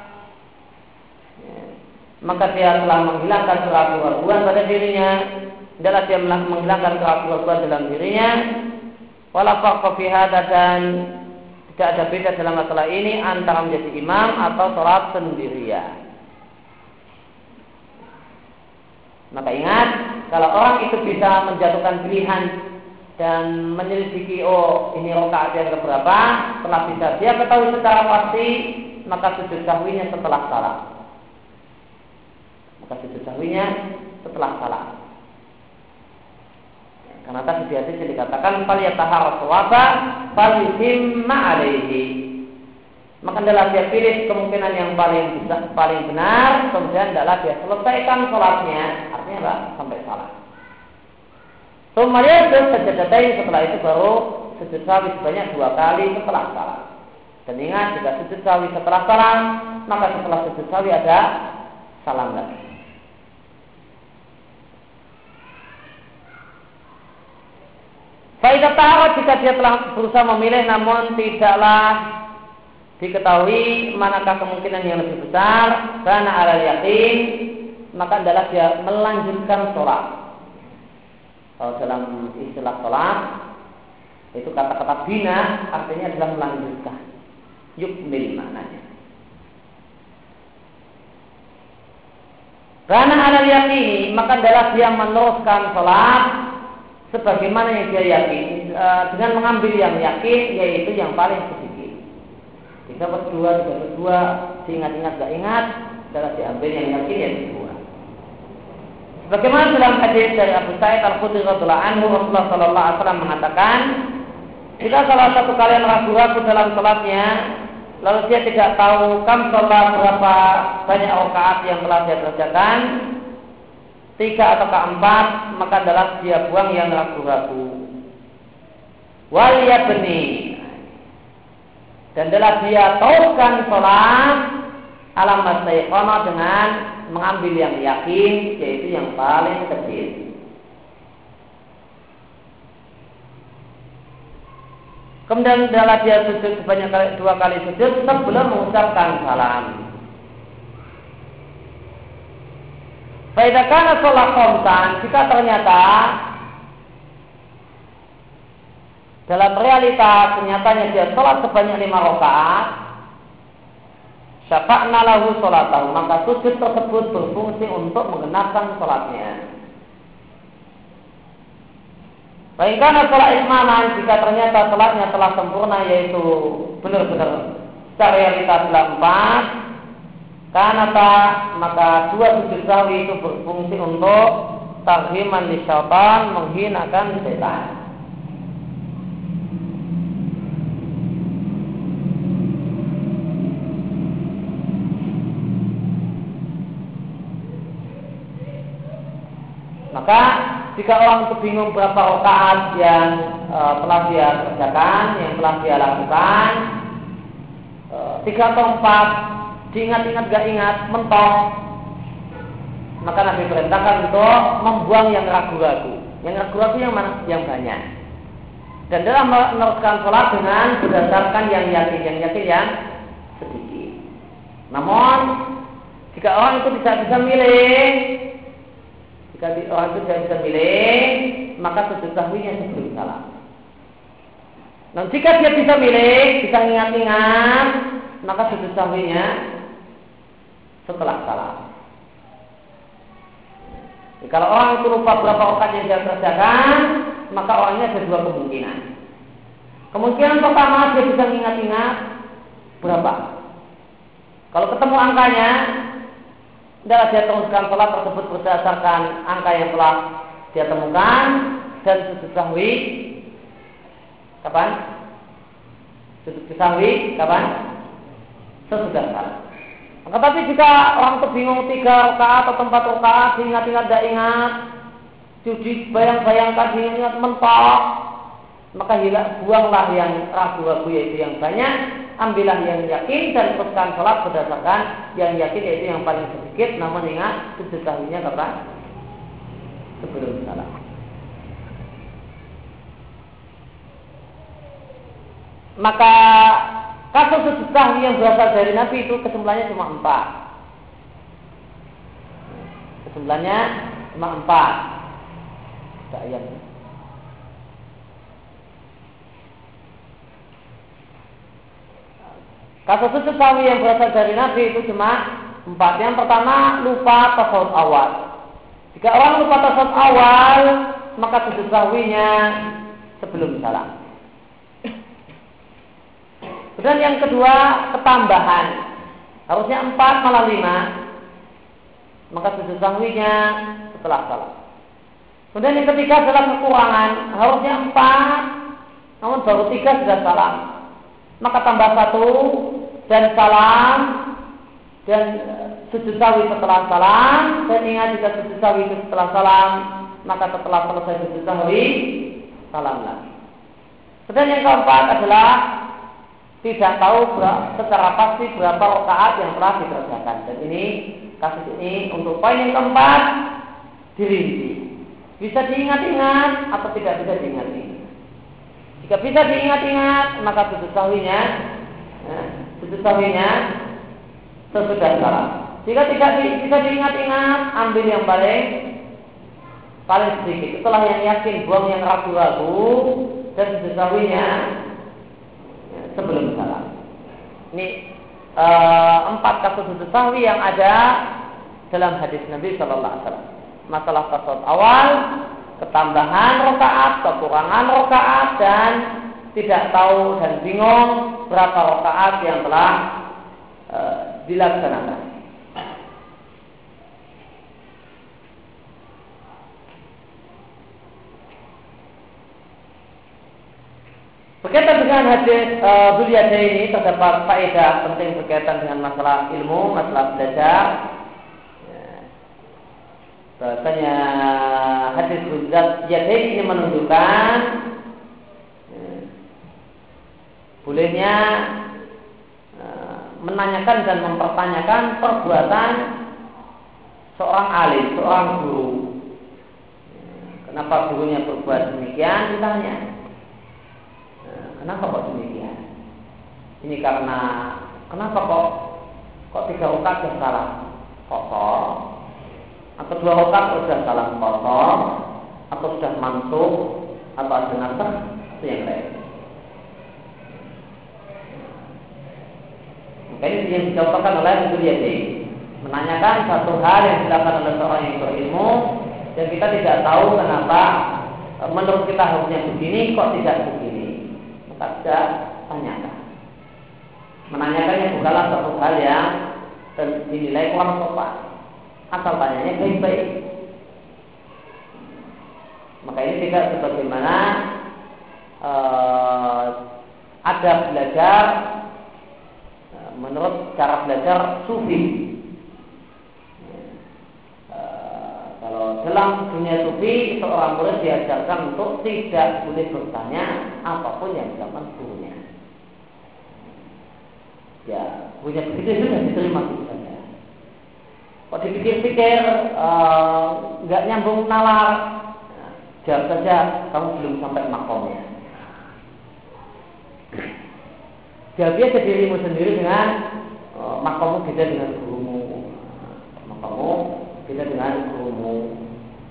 maka dia telah menghilangkan keraguan-keraguan pada dirinya, adalah dia menghilangkan keraguan-keraguan dalam dirinya. Wala farqa fi hadza, dan tidak ada beda dalam masalah ini antara menjadi imam atau sholat sendirian. Maka ingat, kalau orang itu bisa menjatuhkan pilihan dan menyelidiki, oh ini rakaat yang keberapa, setelah bisa dia ketahui secara pasti, maka sujud sahwinya setelah salam. Maka sujud sahwinya setelah salam. Karena tadi di hadis yang dikatakan fal yatahara shawaba fal yutimma alaihi. Maka adalah dia pilih kemungkinan yang paling bisa, paling benar, kemudian adalah dia selesaikan sholatnya, artinya apa? Sampai salam. Kemudian sajadatain, setelah itu baru sujud sahwi sebanyak dua kali setelah salam. Dan ingat, jika sujud sahwi setelah salam, maka setelah sujud sahwi ada salam lagi. Faidah taharah, jika dia telah berusaha memilih namun tidaklah diketahui manakah kemungkinan yang lebih besar, karena alal yakin, maka adalah dia melanjutkan sholat. Kalau dalam istilah sholat itu kata-kata bina artinya adalah melanjutkan, yukmil maknanya. Karena alal yakin, maka adalah dia meneruskan sholat sebagaimana yang dia yakin, dengan mengambil yang yakin, yaitu yang paling sedikit. Tiga per dua, tiga per dua, diingat-ingat gak ingat, adalah diambil yang yakin yang kedua. Sebagaimana dalam hadis dari Abu Sa'id Al-Khudri radhiyallahu anhu, Rasulullah sallallahu alaihi wasallam mengatakan, jika salah satu kalian ragu-ragu dalam salatnya, lalu dia tidak tahu kam salat berapa banyak rakaat yang telah dia kerjakan, tiga atau keempat, maka adalah dia buang yang ragu-ragu. Wal yabni, dan adalah dia taukan sholat alam mastaiqona dengan mengambil yang yakin, yaitu yang paling kecil. Kemudian adalah dia sujud sebanyak kali, dua kali sujud sebelum mengucapkan salam. Faidakana sholat khomsan, jika ternyata dalam realitas kenyataannya dia sholat sebanyak lima rakaat, syafa'na lahu sholatahu, maka sujud tersebut berfungsi untuk menggenapkan sholatnya. Baiklah sholat imaman, jika ternyata sholatnya telah sempurna, yaitu benar-benar secara realitas empat, karena tak, maka dua sujud sahwi itu berfungsi untuk tarhiman li syaitan, menghinakan setan. Maka jika orang itu bingung berapa rakaat yang e, telah dia kerjakan, yang telah dia lakukan, e, tiga atau empat, diingat-ingat gak ingat, mentok, maka Nabi perintahkan untuk membuang yang ragu-ragu. Yang ragu-ragu yang mana? Yang banyak. Dan dalam meneruskan sholat dengan berdasarkan yang yakin, yang yakin yang sedikit. Namun jika orang itu tidak bisa milih, jika orang itu tidak bisa milih, maka sujud sahwinya sebelum salam. Nah, jika dia bisa milih, bisa ingat-ingat, maka sujud sahwinya setelah salam. Jadi, kalau orang itu lupa berapa rakaat yang dia kerjakan, maka orangnya ada dua kemungkinan. Kemungkinan pertama, dia bisa ingat-ingat berapa. Kalau ketemu angkanya, hendaklah dia teruskan sholat tersebut berdasarkan angka yang telah dia temukan, dan sujud sahwi kapan? Sujud sahwi kapan? Sesudah salam. Tetapi jika orang itu bingung tiga rakaat atau empat rakaat, diingat-ingat tidak ingat, judi bayang-bayangkan, diingat mentok, maka hilang, buanglah yang ragu-ragu yaitu yang banyak, ambillah yang yakin dan teruskan sholat berdasarkan yang yakin yaitu yang paling sedikit. Namun ingat sujud sahwinya kapan? Sebelum salam. Maka kasus sujud sahwi yang berasal dari Nabi itu kesimpulannya cuma empat. Kesimpulannya cuma empat. Tidak ayat. Kasus sujud sahwi yang berasal dari Nabi itu cuma empat. Yang pertama, lupa tasawuf awal. Jika orang lupa tasawuf awal, maka sujud sahwinya sebelum salam. Kemudian yang kedua, ketambahan. Harusnya empat malah lima, maka sujud sahwinya setelah salam. Kemudian yang ketiga adalah kekurangan. Harusnya empat, namun baru tiga sudah salam, maka tambah satu dan salam, dan sujud sahwi setelah salam. Dan ingat, jika sujud sahwi itu setelah salam, maka setelah selesai sujud sahwi, salam lagi. Kemudian yang keempat adalah tidak tahu berapa, secara pasti berapa rakaat yang telah dikerjakan. Dan ini, kasus ini untuk poin yang keempat, dirinci. Bisa diingat-ingat atau tidak bisa diingat-ingat. Jika bisa diingat-ingat, maka sujud sahwinya, ya, sujud sahwinya sesudah salam. Jika tidak di, bisa diingat-ingat, ambil yang paling paling sedikit. Setelah yang yakin, buang yang ragu-ragu, dan sujud sahwinya ya, sebelum salam. Ini e, empat kasus sujud sahwi yang ada dalam hadis Nabi Shallallahu Alaihi Wasallam. Masalah tasawuf awal, ketambahan rakaat, kekurangan rakaat, dan tidak tahu dan bingung berapa rakaat yang telah e, dilaksanakan. Berkaitan dengan hadis e, Dzul-Yadain ini terdapat faedah penting berkaitan dengan masalah ilmu, masalah belajar. Bahasanya hadis Dzul-Yadain ini menunjukkan ya, bolehnya uh, menanyakan dan mempertanyakan perbuatan seorang alim, seorang guru. Ya, kenapa gurunya berbuat demikian? Ditanya. Nah, Kenapa kok demikian? Ini karena kenapa kok kok tiga rakaat sudah salah kosong, atau dua rakaat sudah salah kosong, atau sudah mansuh, atau ada nasakh, itu yang lain. Maka ini yang dicontohkan oleh Ibnu Yazid, menanyakan satu hal yang dilakukan oleh seorang yang berilmu dan kita tidak tahu kenapa menurut kita harusnya begini kok tidak begini, maka kita tanyakan. Menanyakannya bukanlah satu hal yang dinilai kurang sopan, asal tanyanya baik-baik. Maka ini tidak sebagaimana uh, ada belajar uh, menurut cara belajar sufi. Uh, kalau dalam dunia sufi, seorang murid diajarkan untuk tidak boleh bertanya apapun yang dilakukan gurunya. Ya, punya begitu sudah diterima saja. Kok dipikir-pikir nggak uh, nyambung nalar, nah, jawab saja kamu belum sampai makomnya. Jawab aja dirimu sendiri dengan uh, makommu beda dengan gurumu, makommu beda dengan gurumu.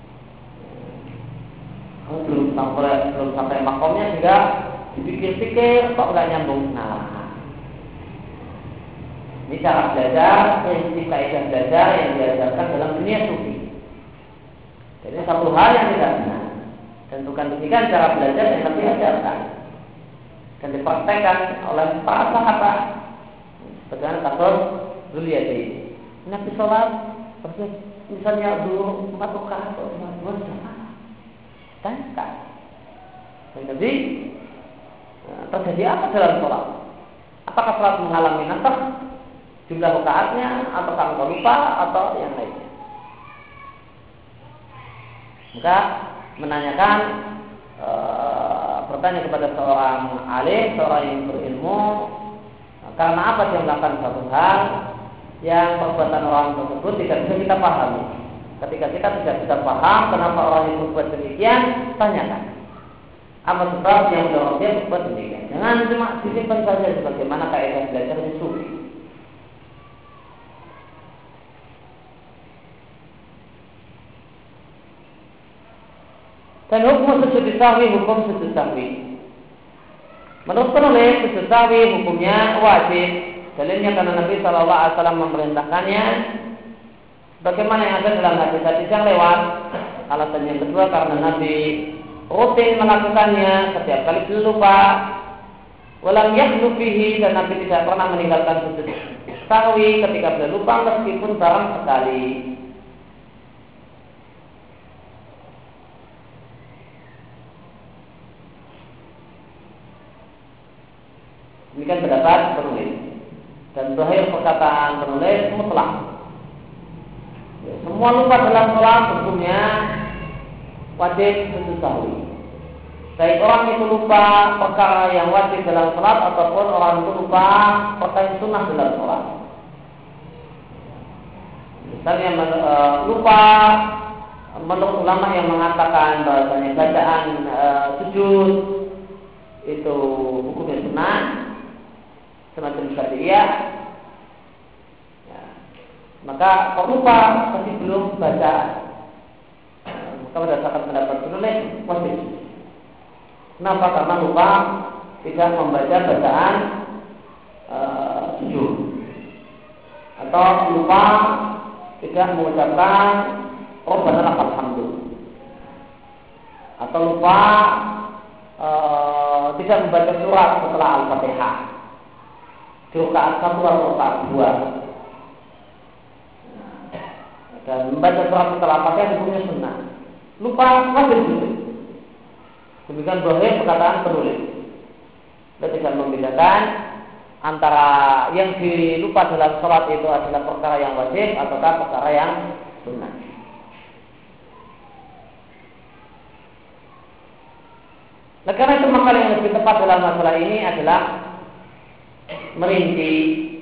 Kamu belum sampai belum sampai makomnya juga dipikir-pikir kok nggak nyambung nalar. Ini cara belajar, prinsip kaidah belajar yang diajarkan dalam dunia sufi. Jadi satu hal yang tidak benar. Dan bukan demikian cara belajar yang Nabi ajarkan dan dipraktekkan oleh para sahabat. Sebagaimana kasus Dzuliyadain. Nabi sholat, misalnya dulu empat rakaat atau lima dua salah. Tanyakan. Dan jadi terjadi apa dalam sholat? Apakah sholat mengalami nasakh? Jumlah rakaatnya, atau kamu lupa, atau yang lainnya. Maka menanyakan, e, bertanya kepada seorang alim, seorang yang berilmu, karena apa dia melakukan satu hal yang perbuatan orang tersebut tidak bisa kita pahami. Ketika kita tidak bisa paham kenapa orang itu berbuat demikian, tanyakan. Apa sebab yang mendorong dia berbuat demikian? Jangan cuma disimpan saja sebagaimana kaidah belajar di sufi. Dan hukum sujud sahwi, hukum sujud sahwi. Menurut penulis, sujud sahwi hukumnya wajib. Dalilnya karena Nabi Shallallahu Alaihi Wasallam memerintahkannya. Bagaimana yang ada dalam hadis-hadis yang lewat. Alasan yang kedua karena Nabi rutin melakukannya setiap kali beliau lupa. Walam yakhlu fihi, dan Nabi tidak pernah meninggalkan sujud sahwi ketika beliau lupa meskipun barang sekali. Demikian pendapat penulis. Dan zahir perkataan penulis mutlak. Ya, semua lupa dalam sholat hukumnya wajib sujud sahwi. Baik orang itu lupa perkara yang wajib dalam sholat ataupun orang itu lupa perkara yang sunnah dalam sholat. Misalnya lupa menurut ulama yang mengatakan bahwasanya bacaan e, sujud itu hukumnya sunnah. Semacam Syafi'iyah, ya, maka kok lupa masih belum baca, maka berdasarkan pendapat penulis wajib. Kenapa? Karena lupa tidak membaca bacaan uh, sujud, atau lupa tidak mengucapkan Rabbana lakal hamdu, atau lupa uh, tidak membaca surat setelah Al-Fatihah. Di rakaat satu atau rakaat dua, dan membaca surat setelah Fatihah hukumnya sunnah. Lupa wajib sujud. Demikian zahir perkataan penulis. Kita tidak membedakan antara yang dilupa dalam sholat itu adalah perkara yang wajib ataukah perkara yang sunnah. Nah, karena itu maka yang lebih tepat dalam masalah ini adalah merinci.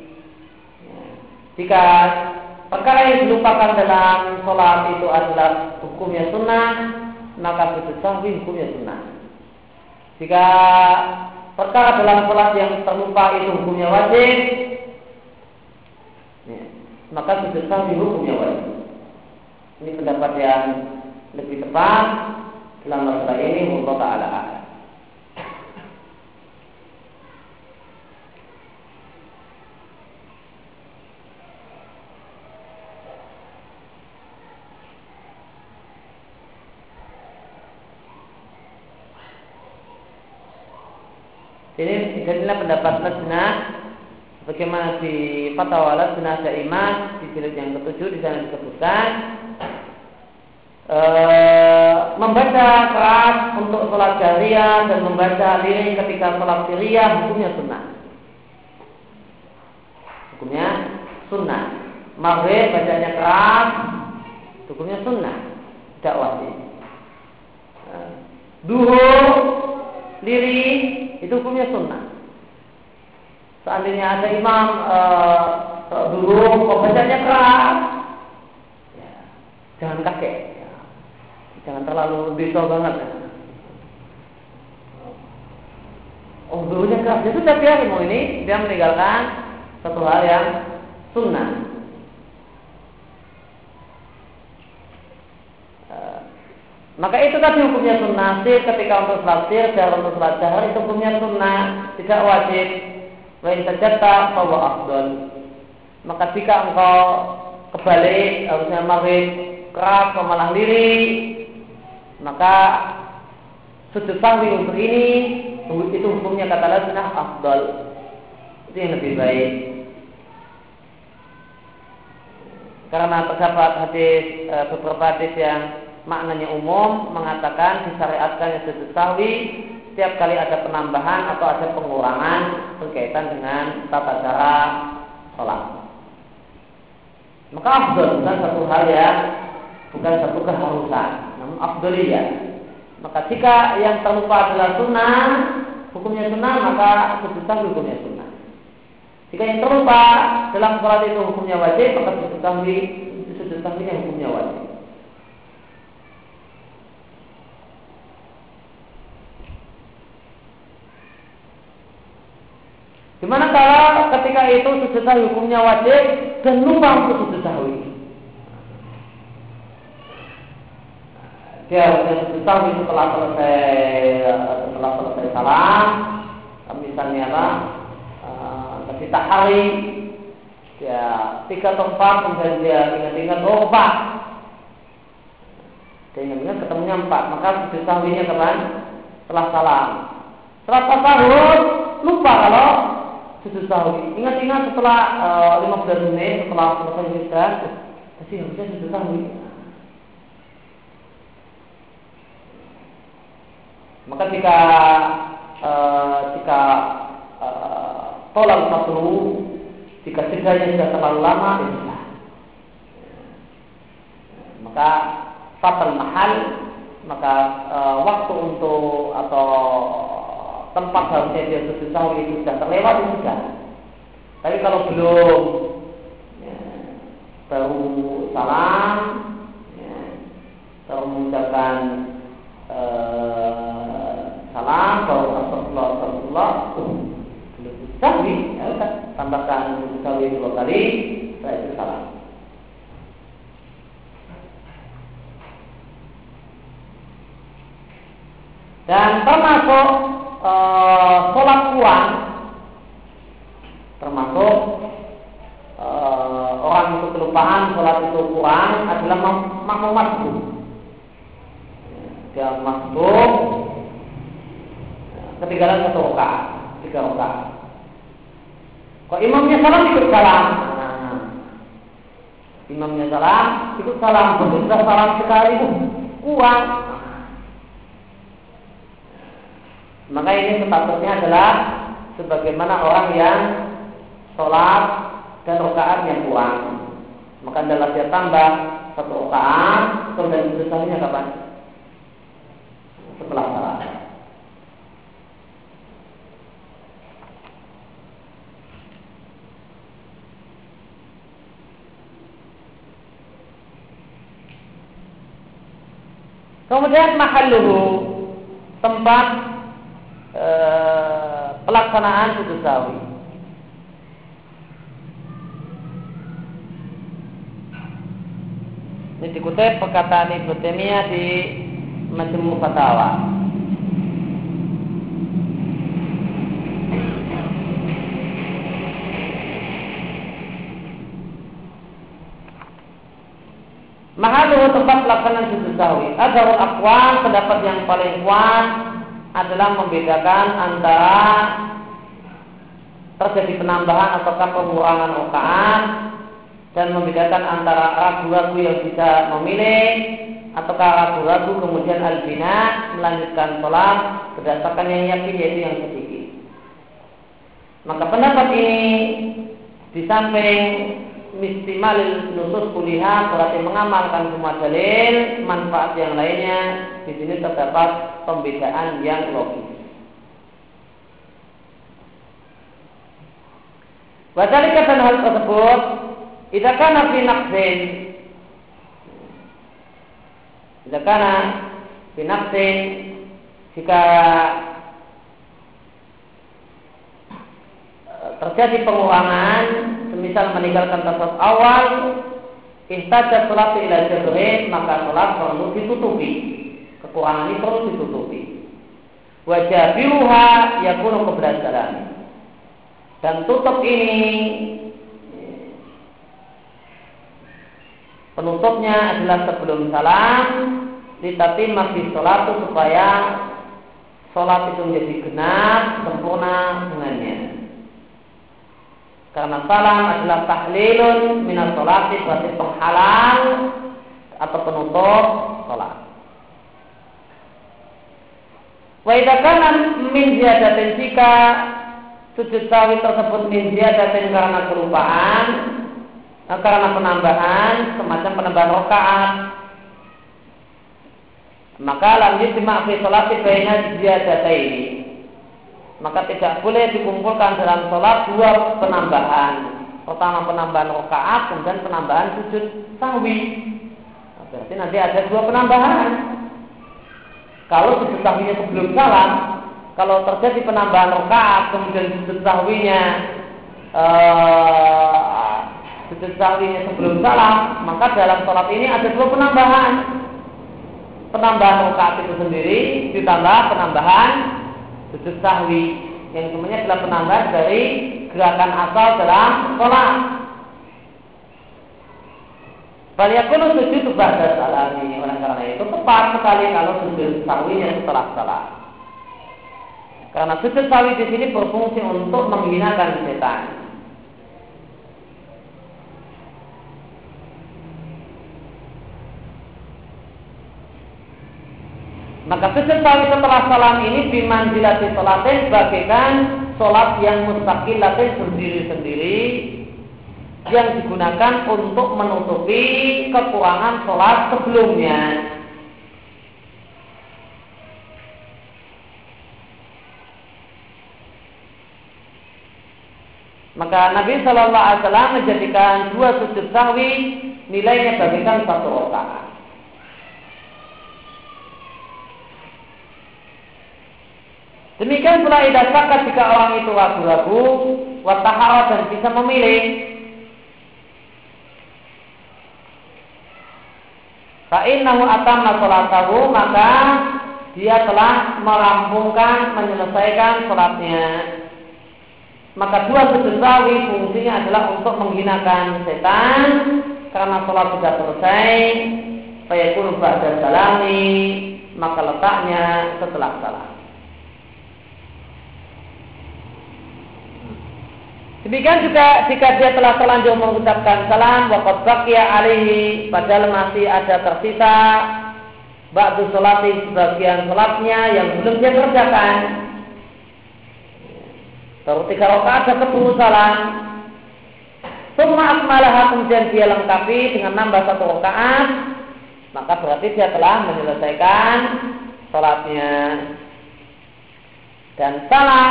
Jika perkara yang dilupakan dalam sholat itu adalah hukumnya sunnah, maka sujud sahwi hukumnya sunnah. Jika perkara dalam sholat yang terlupa itu hukumnya wajib, ya, maka sujud sahwi hukumnya wajib. Ini pendapat yang lebih tepat dalam masalah ini, wallahu ta'ala a'lam. Ini adalah pendapat Lajnah, bagaimana di Fatwa Lajnah Daimah di jilid yang ketujuh di sana disebutkan e, membaca keras untuk sholat jahriyah dan membaca liring ketika sholat sirriyah hukumnya sunnah. Hukumnya sunnah. Maghrib bacanya keras hukumnya sunnah, tidak wajib. Duhur liring itu hukumnya sunnah. Seandainya ada imam uh, dulu kok bacanya keras, ya, jangan kaget, ya. Jangan terlalu besok banget. Ya. Oh dulunya keras, ya sudah biar mau ini dia meninggalkan satu hal yang sunnah. Maka itu tadi hukumnya sunnah. Sir ketika untuk sholat sir dan untuk sholat jahar itu hukumnya sunnah, tidak wajib. Wa in tajadda fa huwa afdal. Maka jika engkau kebalik, harusnya maghrib keras atau malah lirik, maka sujud sahwi untuk ini itu hukumnya kata Lajnah afdal. Itu yang lebih baik. Karena terdapat hadis beberapa hadis yang maknanya umum mengatakan disyariatkannya sujud sahwi setiap kali ada penambahan atau ada pengurangan berkaitan dengan tata cara sholat. Maka afdal bukan satu hal yang bukan satu keharusan, namun afdaliyah. Maka jika yang terlupa adalah sunnah, hukumnya sunnah, maka sujud sahwi hukumnya sunnah. Jika yang terlupa dalam sholat itu hukumnya wajib, maka sujud sahwi sujud sahwi yang hukumnya wajib. Gimana kalau ketika itu sujud sahwi hukumnya wajib dan lupa untuk sujud sahwi? Dia harusnya sujud sahwi setelah selesai setelah selesai salam, misalnya apa? Tadi tahari, dia tiga atau empat, kemudian dia ingat-ingat oh empat, dia ingat-ingat ketemunya empat, maka sujud sahwinya kapan? Setelah salam. Setelah tasahud lupa kalau sujud sahwi. Ingat-ingat setelah uh, lima belas menit setelah selesai wiridan, pasti harusnya sujud sahwi. Maka jika uh, jika uh, tolak satu, jika jedanya sudah terlalu lama, ya sudah. Maka fatal mahal, maka uh, waktu untuk atau tempat harusnya dia sujud sahwi itu sudah terlewat, itu sudah. Tapi kalau belum, ya, baru salam, ya, baru mengucapkan eh, salam, baru astagfirullah, astagfirullah, belum sujud sahwi, ya udah, tambahkan sujud sahwi dua kali, setelah itu salam. Dan termasuk Uh, sholat kurang, termasuk uh, orang itu kelupaan sholat itu kurang adalah makmum masbuk. Dia masbuk ketinggalan satu rakaat, tiga rakaat. Kok imamnya salam ikut salam? Nah, imamnya salam ikut salam, begitu sudah salam sekali itu kurang. Maka ini statusnya adalah sebagaimana orang yang sholat dan rakaatnya kurang. Maka adalah dia tambah satu rakaat, kemudian sujud sahwinya kapan? Setelah salat. Kemudian mahalluhu, tempat pelaksanaan sujud sahwi. Ini dikutip perkataan Ibnu Taimiyah di Majmu' Fatawa. Mahaluhu tempat pelaksanaan sujud sahwi. Adzharul aqwal, pendapat yang paling kuat adalah membedakan antara terjadi penambahan ataukah pengurangan rakaat, dan membedakan antara ragu-ragu yang bisa memilih ataukah ragu-ragu kemudian al-bina melanjutkan sholat berdasarkan yang yakin yaitu yang sedikit. Maka pendapat ini di samping mistimalil nusus kuliah berarti mengamalkan semua dalil manfaat yang lainnya, di sini terdapat pembedaan yang logis. Wadhalika dan hal tersebut idza kana fi naqsin, idza kana fi naqsin, jika terjadi pengurangan, semisal meninggalkan tasawuf awal, ihtajat sholat ila jabrin, maka sholat perlu ditutupi, kekurangan ini perlu ditutupi. Wajabiruha yakunu qabla salam, dan tutup ini, penutupnya adalah sebelum salam, litatimma fi sholatu, supaya sholat itu menjadi genap, sempurna dengannya. Karena salam adalah tahlilun minas sholati, berarti penghalal atau penutup sholat. Wa idza kana min ziyadatin, jika sujud sahwi tersebut min ziyadatin karena kelupaan, karena penambahan, semacam penambahan rakaat, maka lam yujma' fi sholati baina ziyadataini, maka tidak boleh dikumpulkan dalam sholat dua penambahan. Pertama penambahan rakaat, kemudian penambahan sujud sahwi. Nah, berarti nanti ada dua penambahan. Kalau sujud sahwinya sebelum salam, kalau terjadi penambahan rakaat kemudian sujud sahwinya uh, sujud sahwinya sebelum salam, maka dalam sholat ini ada dua penambahan. Penambahan rakaat itu sendiri ditambah penambahan sujud sahwi, yang semuanya adalah penambahan dari gerakan asal dalam sholat. Faliyakunu sujud ba'da salami, oleh karena itu tepat sekali kalau sujud sahwinya setelah salat. Karena sujud sahwi di sini berfungsi untuk menghinakan setan. Maka sujud sahwi setelah salam ini bimanzilati sholatin, bagaikan sholat yang mustaqilatin sendiri-sendiri, yang digunakan untuk menutupi kekurangan sholat sebelumnya. Maka Nabi Shallallahu Alaihi Wasallam menjadikan dua sujud sahwi nilainya bagaikan satu rakaat. Demikian pula idza syakka, jika orang itu ragu-ragu, wa tahara, dan bisa memilih, fa innahu atamma sholatahu, maka dia telah merampungkan, menyelesaikan sholatnya. Maka dua sujud sahwi fungsinya adalah untuk menghinakan setan, karena sholat sudah selesai. Fa yakunu ba'da salami, maka letaknya setelah salam. Demikian juga jika dia telah terlanjur mengucapkan salam, waqad baqiya alaihi, padahal masih ada tersisa ba'du sholati, sebagian sholatnya yang belum dia kerjakan. Baru tiga rakaat ada keburu salam. Summa akmalaha, kemudian dia lengkapi dengan nambah satu rakaat, maka berarti dia telah menyelesaikan sholatnya. Dan salam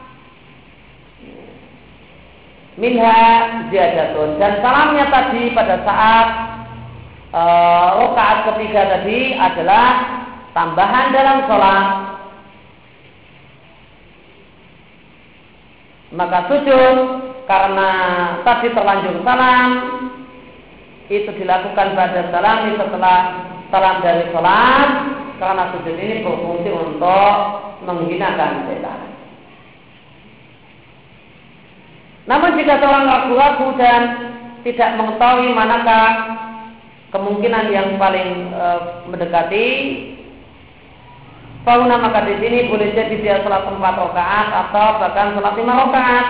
minha ziyadatun, dan salamnya tadi pada saat e, rakaat ketiga tadi adalah tambahan dalam sholat. Maka sujud karena tadi terlanjur salam itu dilakukan pada salam setelah salam dari salat, karena sujud ini berfungsi untuk menghinakan setan. Namun jika seorang ragu-ragu dan tidak mengetahui manakah kemungkinan yang paling e, mendekati, fauna maka di sini boleh jadi dia salat empat rakaat atau bahkan salat lima rakaat.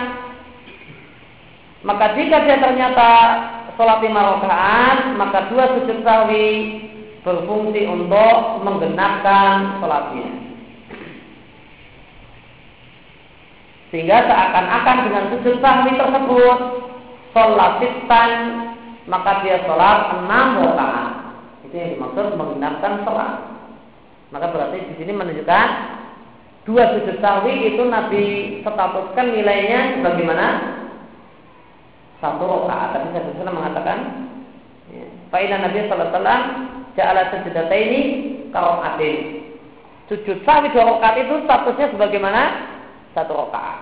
Maka jika dia ternyata salat lima rakaat, maka dua sujud sahwi berfungsi untuk menggenapkan salatnya. Sehingga seakan-akan dengan sujud sahwi tersebut sholat sitan, maka dia sholat enam rakaat. Itu yang dimaksud menggenapkan sholat. Maka berarti di sini menunjukkan dua sujud sahwi itu Nabi statuskan nilainya sebagaimana satu rakaat. Tadi saya sudah mengatakan, Fa'inna Nabi Sallallahu Alaihi Wasallam ja'ala sajudataini karokaatin. Sujud sahwi dua rakaat itu statusnya sebagaimana satu rakaat.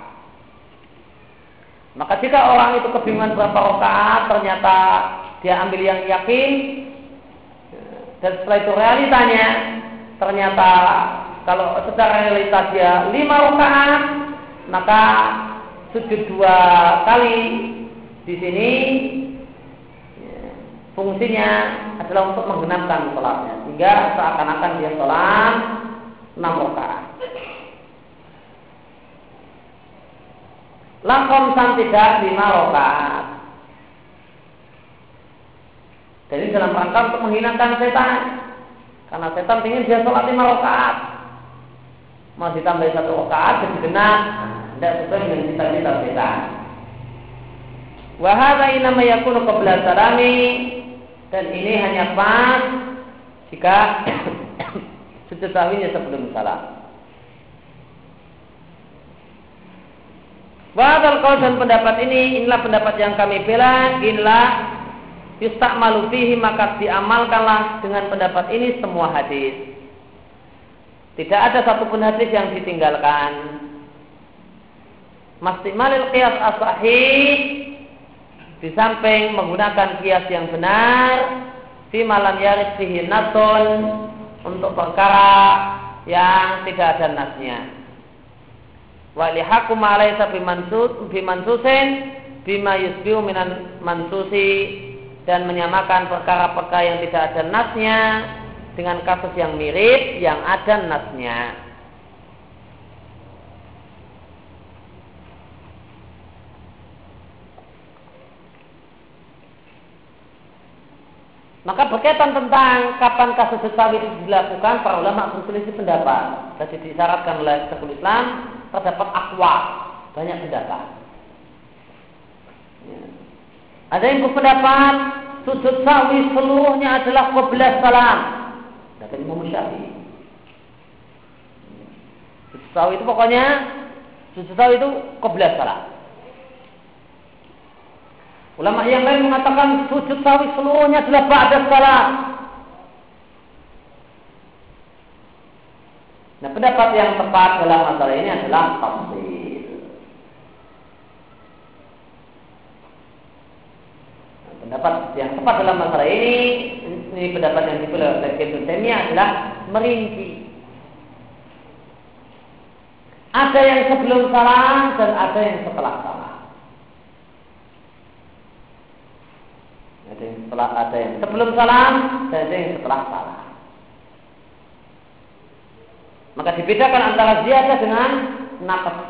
Maka jika orang itu kebingungan berapa rakaat, ternyata dia ambil yang yakin, dan setelah itu realitanya ternyata kalau secara realitas dia lima rakaat, maka sujud dua kali di sini fungsinya adalah untuk menggenapkan sholatnya, sehingga seakan-akan dia sholat enam rakaat. Lakom san tidak lima rakaat. Jadi dalam rangka untuk menghinakan setan, karena setan ingin dia sholat lima rakaat, mau ditambah satu rakaat jadi genap, tidak sesuai dengan cita-cita setan. Wahada inama yakunu qabla salami, dan ini hanya pas jika sujud sahwinya sebelum salam. Wahadal qaul, dan pendapat ini, inilah pendapat yang kami bela, inilah yusta'malu fihi, maka diamalkanlah dengan pendapat ini semua hadis. Tidak ada satupun hadis yang ditinggalkan. Mastimalil qiyas as-sahih, di samping menggunakan qiyas yang benar, fi malam yarid fihi nasun, untuk perkara yang tidak ada nasnya. Wa lihakum alaysa bimansus bimansusin bima yusbihu minan mansusi, dan menyamakan perkara-perkara yang tidak ada nasnya dengan kasus yang mirip yang ada nasnya. Maka berkaitan tentang kapan kasus sahwi itu dilakukan, para ulama berselisih pendapat. Tadi disyaratkan oleh Syekhul Islam terdapat aqwa, banyak pendapat. Ya. Ada yang berpendapat sujud sahwi seluruhnya adalah qabla salam. Dari Imam Syafi'i. Sujud sahwi itu pokoknya sujud sahwi itu qabla salam. Ulama yang lain mengatakan sujud sahwi seluruhnya adalah ba'da salam. Nah, pendapat yang tepat dalam masalah ini adalah tafsir. Nah, pendapat yang tepat dalam masalah ini, ini pendapat yang dipilih oleh Ibnu Taimiyah adalah merinci. Ada yang sebelum salam dan ada yang setelah salam. Ada yang setelah, ada yang sebelum salam dan ada yang setelah salam. Maka dibedakan antara ziyadah dengan naqs.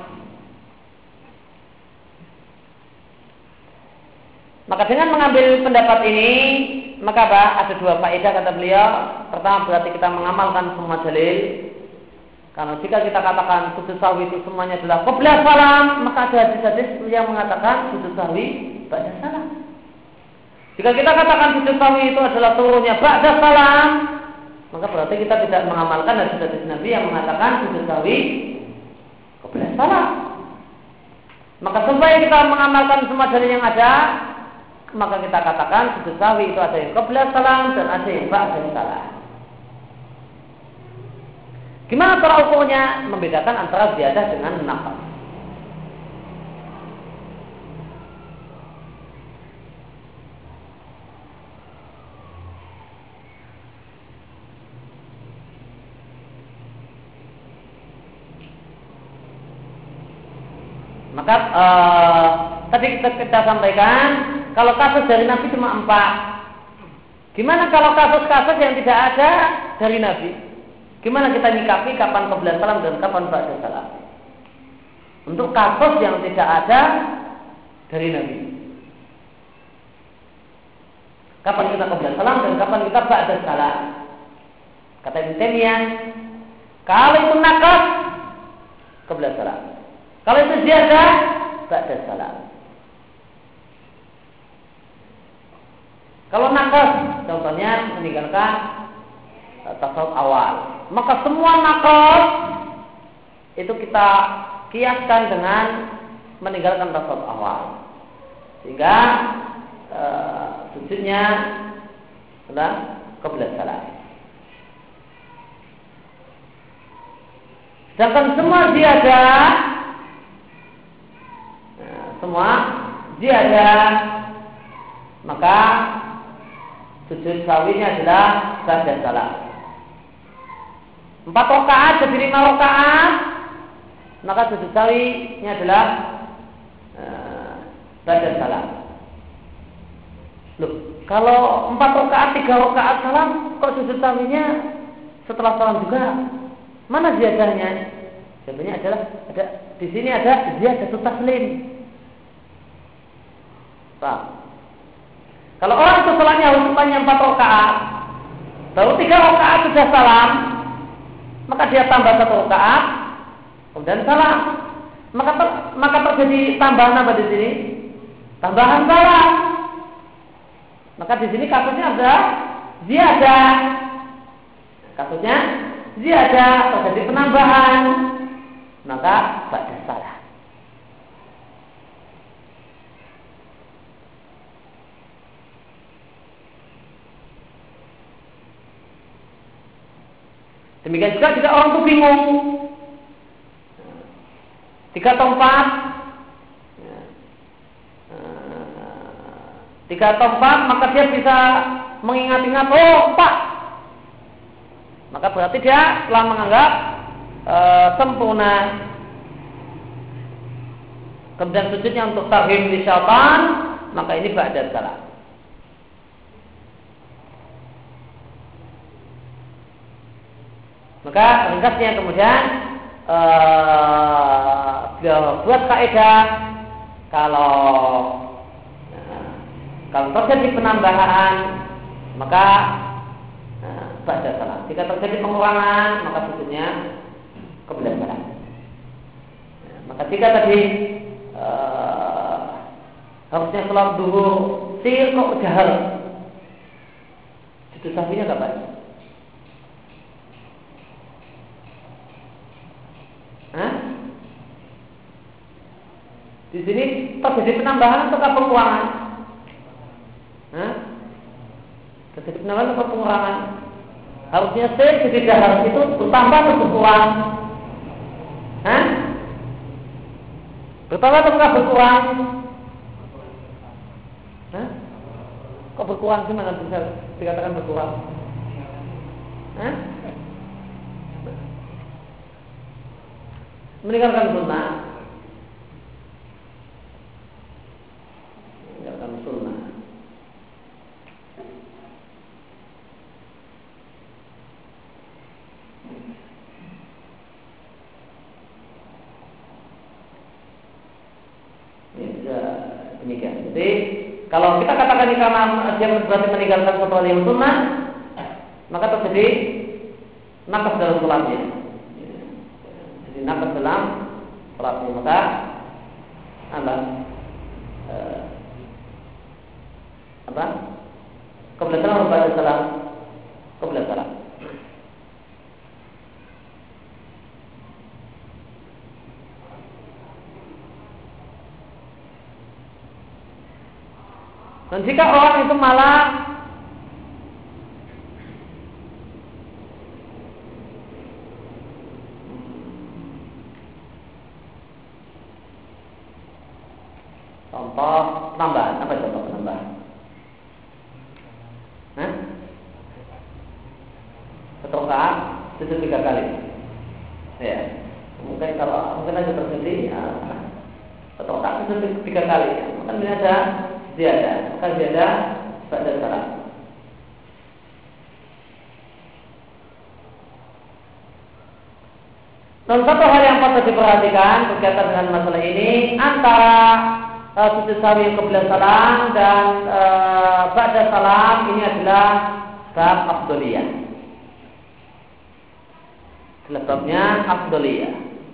Maka dengan mengambil pendapat ini, maka apa? Ada dua faedah kata beliau. Pertama, berarti kita mengamalkan semua dalil. Karena jika kita katakan sujud sahwi itu semuanya adalah qabla salam, maka ada hadis-hadis yang mengatakan sujud sahwi ba'da salam. Jika kita katakan sujud sahwi itu adalah seluruhnya ba'da salam, maka berarti kita tidak mengamalkan hadis-hadis Nabi yang mengatakan sujud sahwi qabla salam. Maka supaya kita mengamalkan semua dalil yang ada, maka kita katakan sujud sahwi itu ada yang qabla salam dan ada yang ba'da salam. Gimana cara ukurnya? Membedakan antara ziyadah dengan naqs. Maka uh, tadi kita, kita sampaikan kalau kasus dari Nabi cuma empat. Gimana kalau kasus-kasus yang tidak ada dari Nabi? Gimana kita nyikapi kapan qabla salam dan kapan ba'da salam? Untuk kasus yang tidak ada dari Nabi. Kapan kita qabla salam dan kapan kita ba'da salam? Kata Ibnu Taimiyah, kalau itu naqas qabla salam. Kalau itu ziyadah ba'da salam. Kalau naqas, contohnya meninggalkan tasawuf awal, maka semua naqas itu kita kiaskan dengan meninggalkan tasawuf awal, sehingga e, sujudnya adalah qabla salam. Sedangkan semua ziyadah, nah, semua ziyadah, maka sujud sawinya adalah ba'da salam. Empat rakaat jadi lima rakaat, maka sujud sawinya adalah uh, ba'da salam. Loh, kalau empat rakaat tiga rakaat salam, kok sujud sawinya setelah salam juga? Mana ziyadahnya? Jawabannya adalah ada di sini ada ziyadatul taslim. Paham? Kalau orang itu sholatnya hukumannya empat rakaat, baru tiga rakaat sudah salam, maka dia tambah satu rakaat, kemudian salam. Maka ter, maka terjadi tambahan apa di sini? Tambahan salam. Maka di sini kasusnya ada ziyadah. Kasusnya ziyadah, terjadi penambahan. Maka ba'da salam. Demikian juga jika orang itu bingung tiga atau empat, tiga atau empat, maka dia bisa mengingat-ingat, oh empat, maka berarti dia telah menganggap e, sempurna. Kemudian sujudnya untuk tarhim li syaitan, maka ini ba'da salam. Maka ringkasnya kemudian ee, buat kaidah kalau ee, kalau terjadi penambahan maka ee, ba'da salam. Jika terjadi pengurangan maka sujudnya qabla salam. Maka jika tadi ee, harusnya sholat duhur sir kok jahar, sujud sahwinya kapan? Hah? Di sini terjadi penambahan atau pengurangan? Hah? Terjadi penambahan atau pengurangan? Harusnya C jadi dahar itu bertambah atau berkurang? Hah? Bertambah atau berkurang? Hah? Kok berkurang sih, mana bisa dikatakan berkurang? Hah? Meninggalkan sunnah, meninggalkan sunnah. Ini bisa demikian. Jadi kalau kita katakan ini karena dia berarti meninggalkan sesuatu yang sunnah, maka terjadi naqas dalam sholatnya. Naqas dalam sholatnya, maka apa? E, apa? Qabla salam atau ba'da salam? Qabla salam. Dan jika orang itu malah contoh penambahan, apa contoh penambahan? Hah? Satu rakaat sujud tiga kali. Ya, mungkin kalau mungkin aja terjadi ya, Atau tak sujud tiga kali. Maka ini ada ziyadah. Maka ziyadah ba'da salam. Dan satu hal yang patut diperhatikan berkaitan dengan masalah ini, antara uh, sujud sahwi qabla salam dan uh, ba'da salam ini adalah bab afdholiyah. Sebabnya afdholiyah.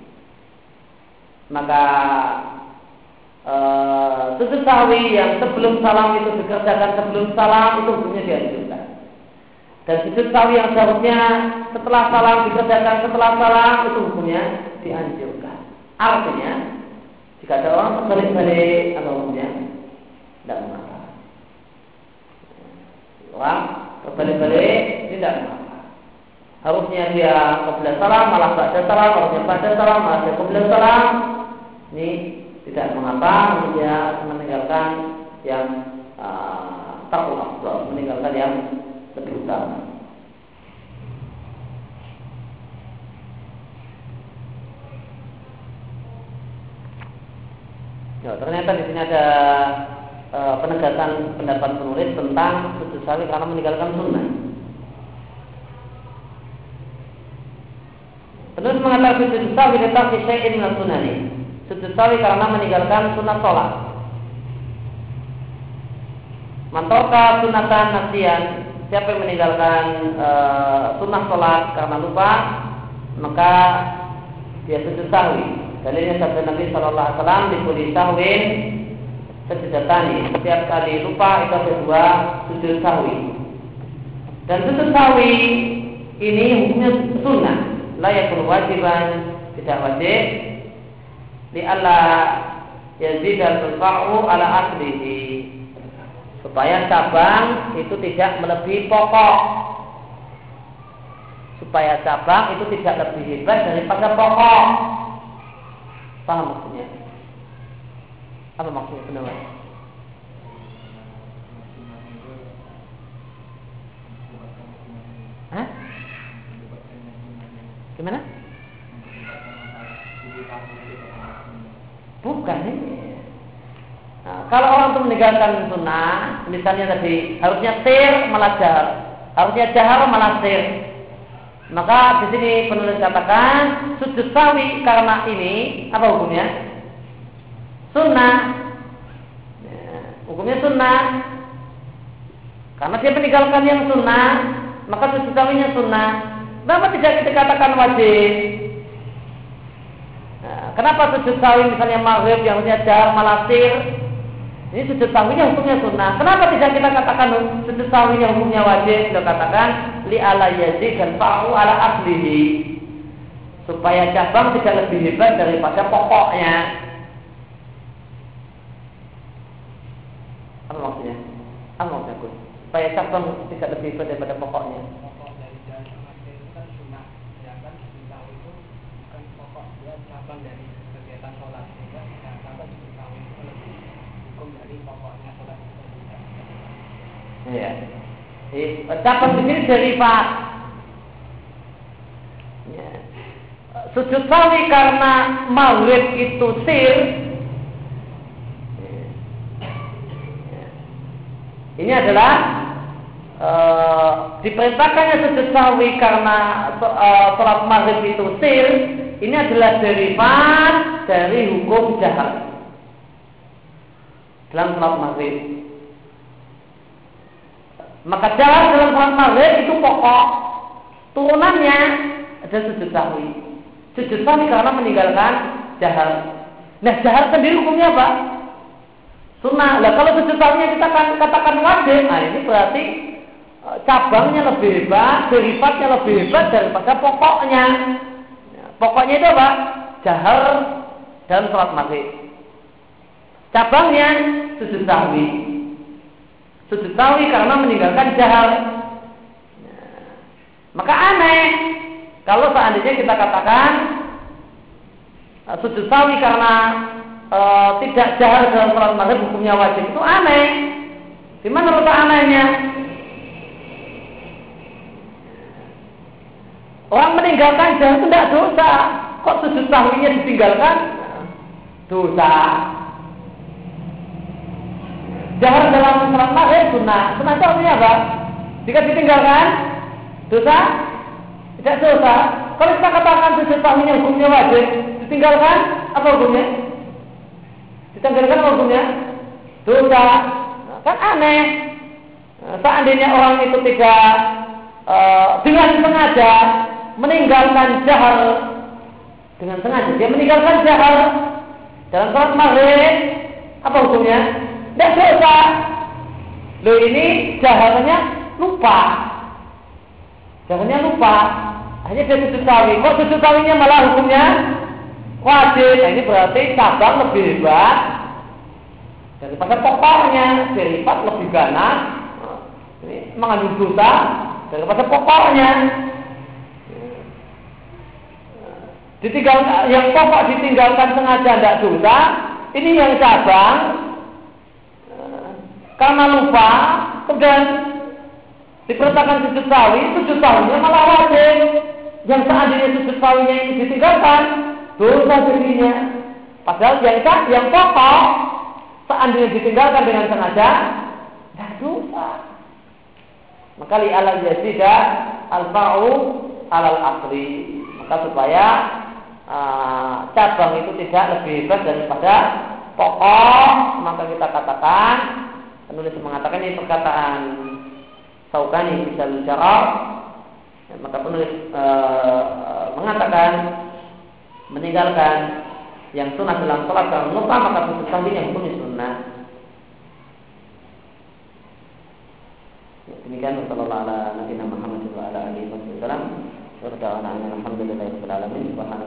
Maka uh, sujud sahwi yang sebelum salam itu dikerjakan sebelum salam itu hukumnya dianjurkan. Dan sujud sahwi yang seharusnya setelah salam dikerjakan setelah salam itu hukumnya dianjurkan. Artinya jika ada orang terbalik-balik atau hukumnya tidak mengapa. Orang terbalik-balik tidak mengapa. Harusnya dia qabla salam malah ba'da salam, harusnya ba'da salam malah dia qabla salam. Ini tidak mengapa dia meninggalkan yang uh, tarku afdal, meninggalkan yang lebih utama. Ya, ternyata di sini ada e, penegasan pendapat penulis tentang sujud sahwi karena meninggalkan sunnah. Penulis mengatakan sujud sahwi tentang syai'in min sunnah. Sujud sahwi karena meninggalkan sunnah sholat. Mantoka sunatan nasiyan. Siapa yang meninggalkan e, sunnah sholat karena lupa, maka dia sujud sahwi. Dalilnya sabda Nabi Shallallahu Alaihi Wasallam di kulli sahwin sejudatani. Setiap kali lupa itu ada dua sujud sahwi. Dan sujud sahwi ini hukumnya sunnah, layakul wajiban, tidak wajib. Li alla yazid al-fa'u ala aslihi, supaya cabang itu tidak melebihi pokok, supaya cabang itu tidak lebih hebat daripada pokok. Paham maksudnya? Apa maksudnya pendengar? Hah? Gimana? Bukan ini. Nah, kalau orang itu meninggalkan sunnah, misalnya tadi harusnya sir malah jahar, harusnya jahar malah sir, maka di sini penulis katakan sujud sahwi karena ini apa hukumnya? Sunnah. Ya, hukumnya sunnah. Karena dia meninggalkan yang sunnah, maka sujud sahwinya sunnah. Kenapa tidak dikatakan wajib? Nah, kenapa sujud sahwi misalnya maghrib yang harusnya jahar malah sir? Ini sujud sahwinya hukumnya sunnah. Kenapa tidak kita katakan sujud sahwinya hukumnya wajib? Kita katakan li ala yazid dan fa'u ala aslihi, supaya cabang tidak lebih hebat daripada pokoknya. Apa maksudnya? Apa maksudnya Gus? Supaya cabang tidak lebih hebat daripada pokoknya. Pokok dari jalan akhir itu kan sunnah, sedangkan sujud sahwi itu bukan pokok, dia cabang dari kegiatan sholat. Sehingga tidak dapat sujud sahwi itu lebih hukum dari pokoknya sholat itu tidak. Iya. Cabang di sini derivat. Ya. Sujud sahwi karena maghrib itu sir. Ya. Ini adalah e, diperintahkannya sujud sahwi karena e, sholat maghrib itu sir. Ini adalah derivat dari hukum jahar dalam sholat maghrib. Maka jahar dalam sholat maghrib itu pokok, turunannya ada sujud sahwi. Sujud sahwi karena meninggalkan jahar. Nah, jahar sendiri hukumnya apa? Sunnah. Nah, kalau sujud sahwinya kita akan katakan wajib, nah ini berarti cabangnya lebih hebat, derivatnya lebih hebat daripada pokoknya. Pokoknya itu apa? Jahar dalam sholat maghrib. Cabangnya sujud sahwi. Sujud sahwi karena meninggalkan jahar. Nah, maka aneh kalau seandainya kita katakan uh, sujud sahwi karena uh, tidak jahar dalam sholat maghrib hukumnya wajib, itu aneh. Di mana letak anehnya? Orang meninggalkan jahar itu tidak dosa. Kok sujud sahwinya ditinggalkan? dosa. Jahar dalam sholat maghrib sunnah. Sunnah itu artinya apa? Jika ditinggalkan dosa, tidak dosa. Kalau kita katakan sujud sahwinya hukumnya wajib, ditinggalkan apa hukumnya? Ditinggalkan apa hukumnya? Dosa. Nah, kan aneh. Nah, seandainya orang itu tidak uh, dengan sengaja meninggalkan jahar, dengan sengaja dia meninggalkan jahar dalam sholat maghrib, apa hukumnya? Tidak dosa. Loh, ini jaharnya lupa. Jaharnya lupa. Hanya dia sujud sahwi. Kok sujud sahwinya malah hukumnya wajib? Nah, ini berarti cabang lebih hebat daripada pokoknya. Derivat lebih ganas. Ini mengandung dosa daripada pokoknya. Ditinggal, yang pokok ditinggalkan sengaja tidak dosa. Ini yang cabang karena lupa kemudian diperintahkan sujud sahwi, sujud sahwinya malah wajib. Yang seandainya sujud sahwinya ini ditinggalkan, dosa jadinya. Padahal yang yang pokok seandainya ditinggalkan dengan sengaja, tidak dosa. Maka li alal yazida al-fa'u alal asli. Maka supaya uh, cabang itu tidak lebih hebat daripada pokok, maka kita katakan, penulis mengatakan ini perkataan Syaukani bisa bicara, maka penulis e, mengatakan meninggalkan yang sunnah dalam sholat kalau lupa maka sujud sahwi yang hukumnya sunnah. Ya, demikian sallallahu ala nabiyina Muhammad wa ala alihi wasallam. Wa ta'ala alhamdulillahirabbil alamin.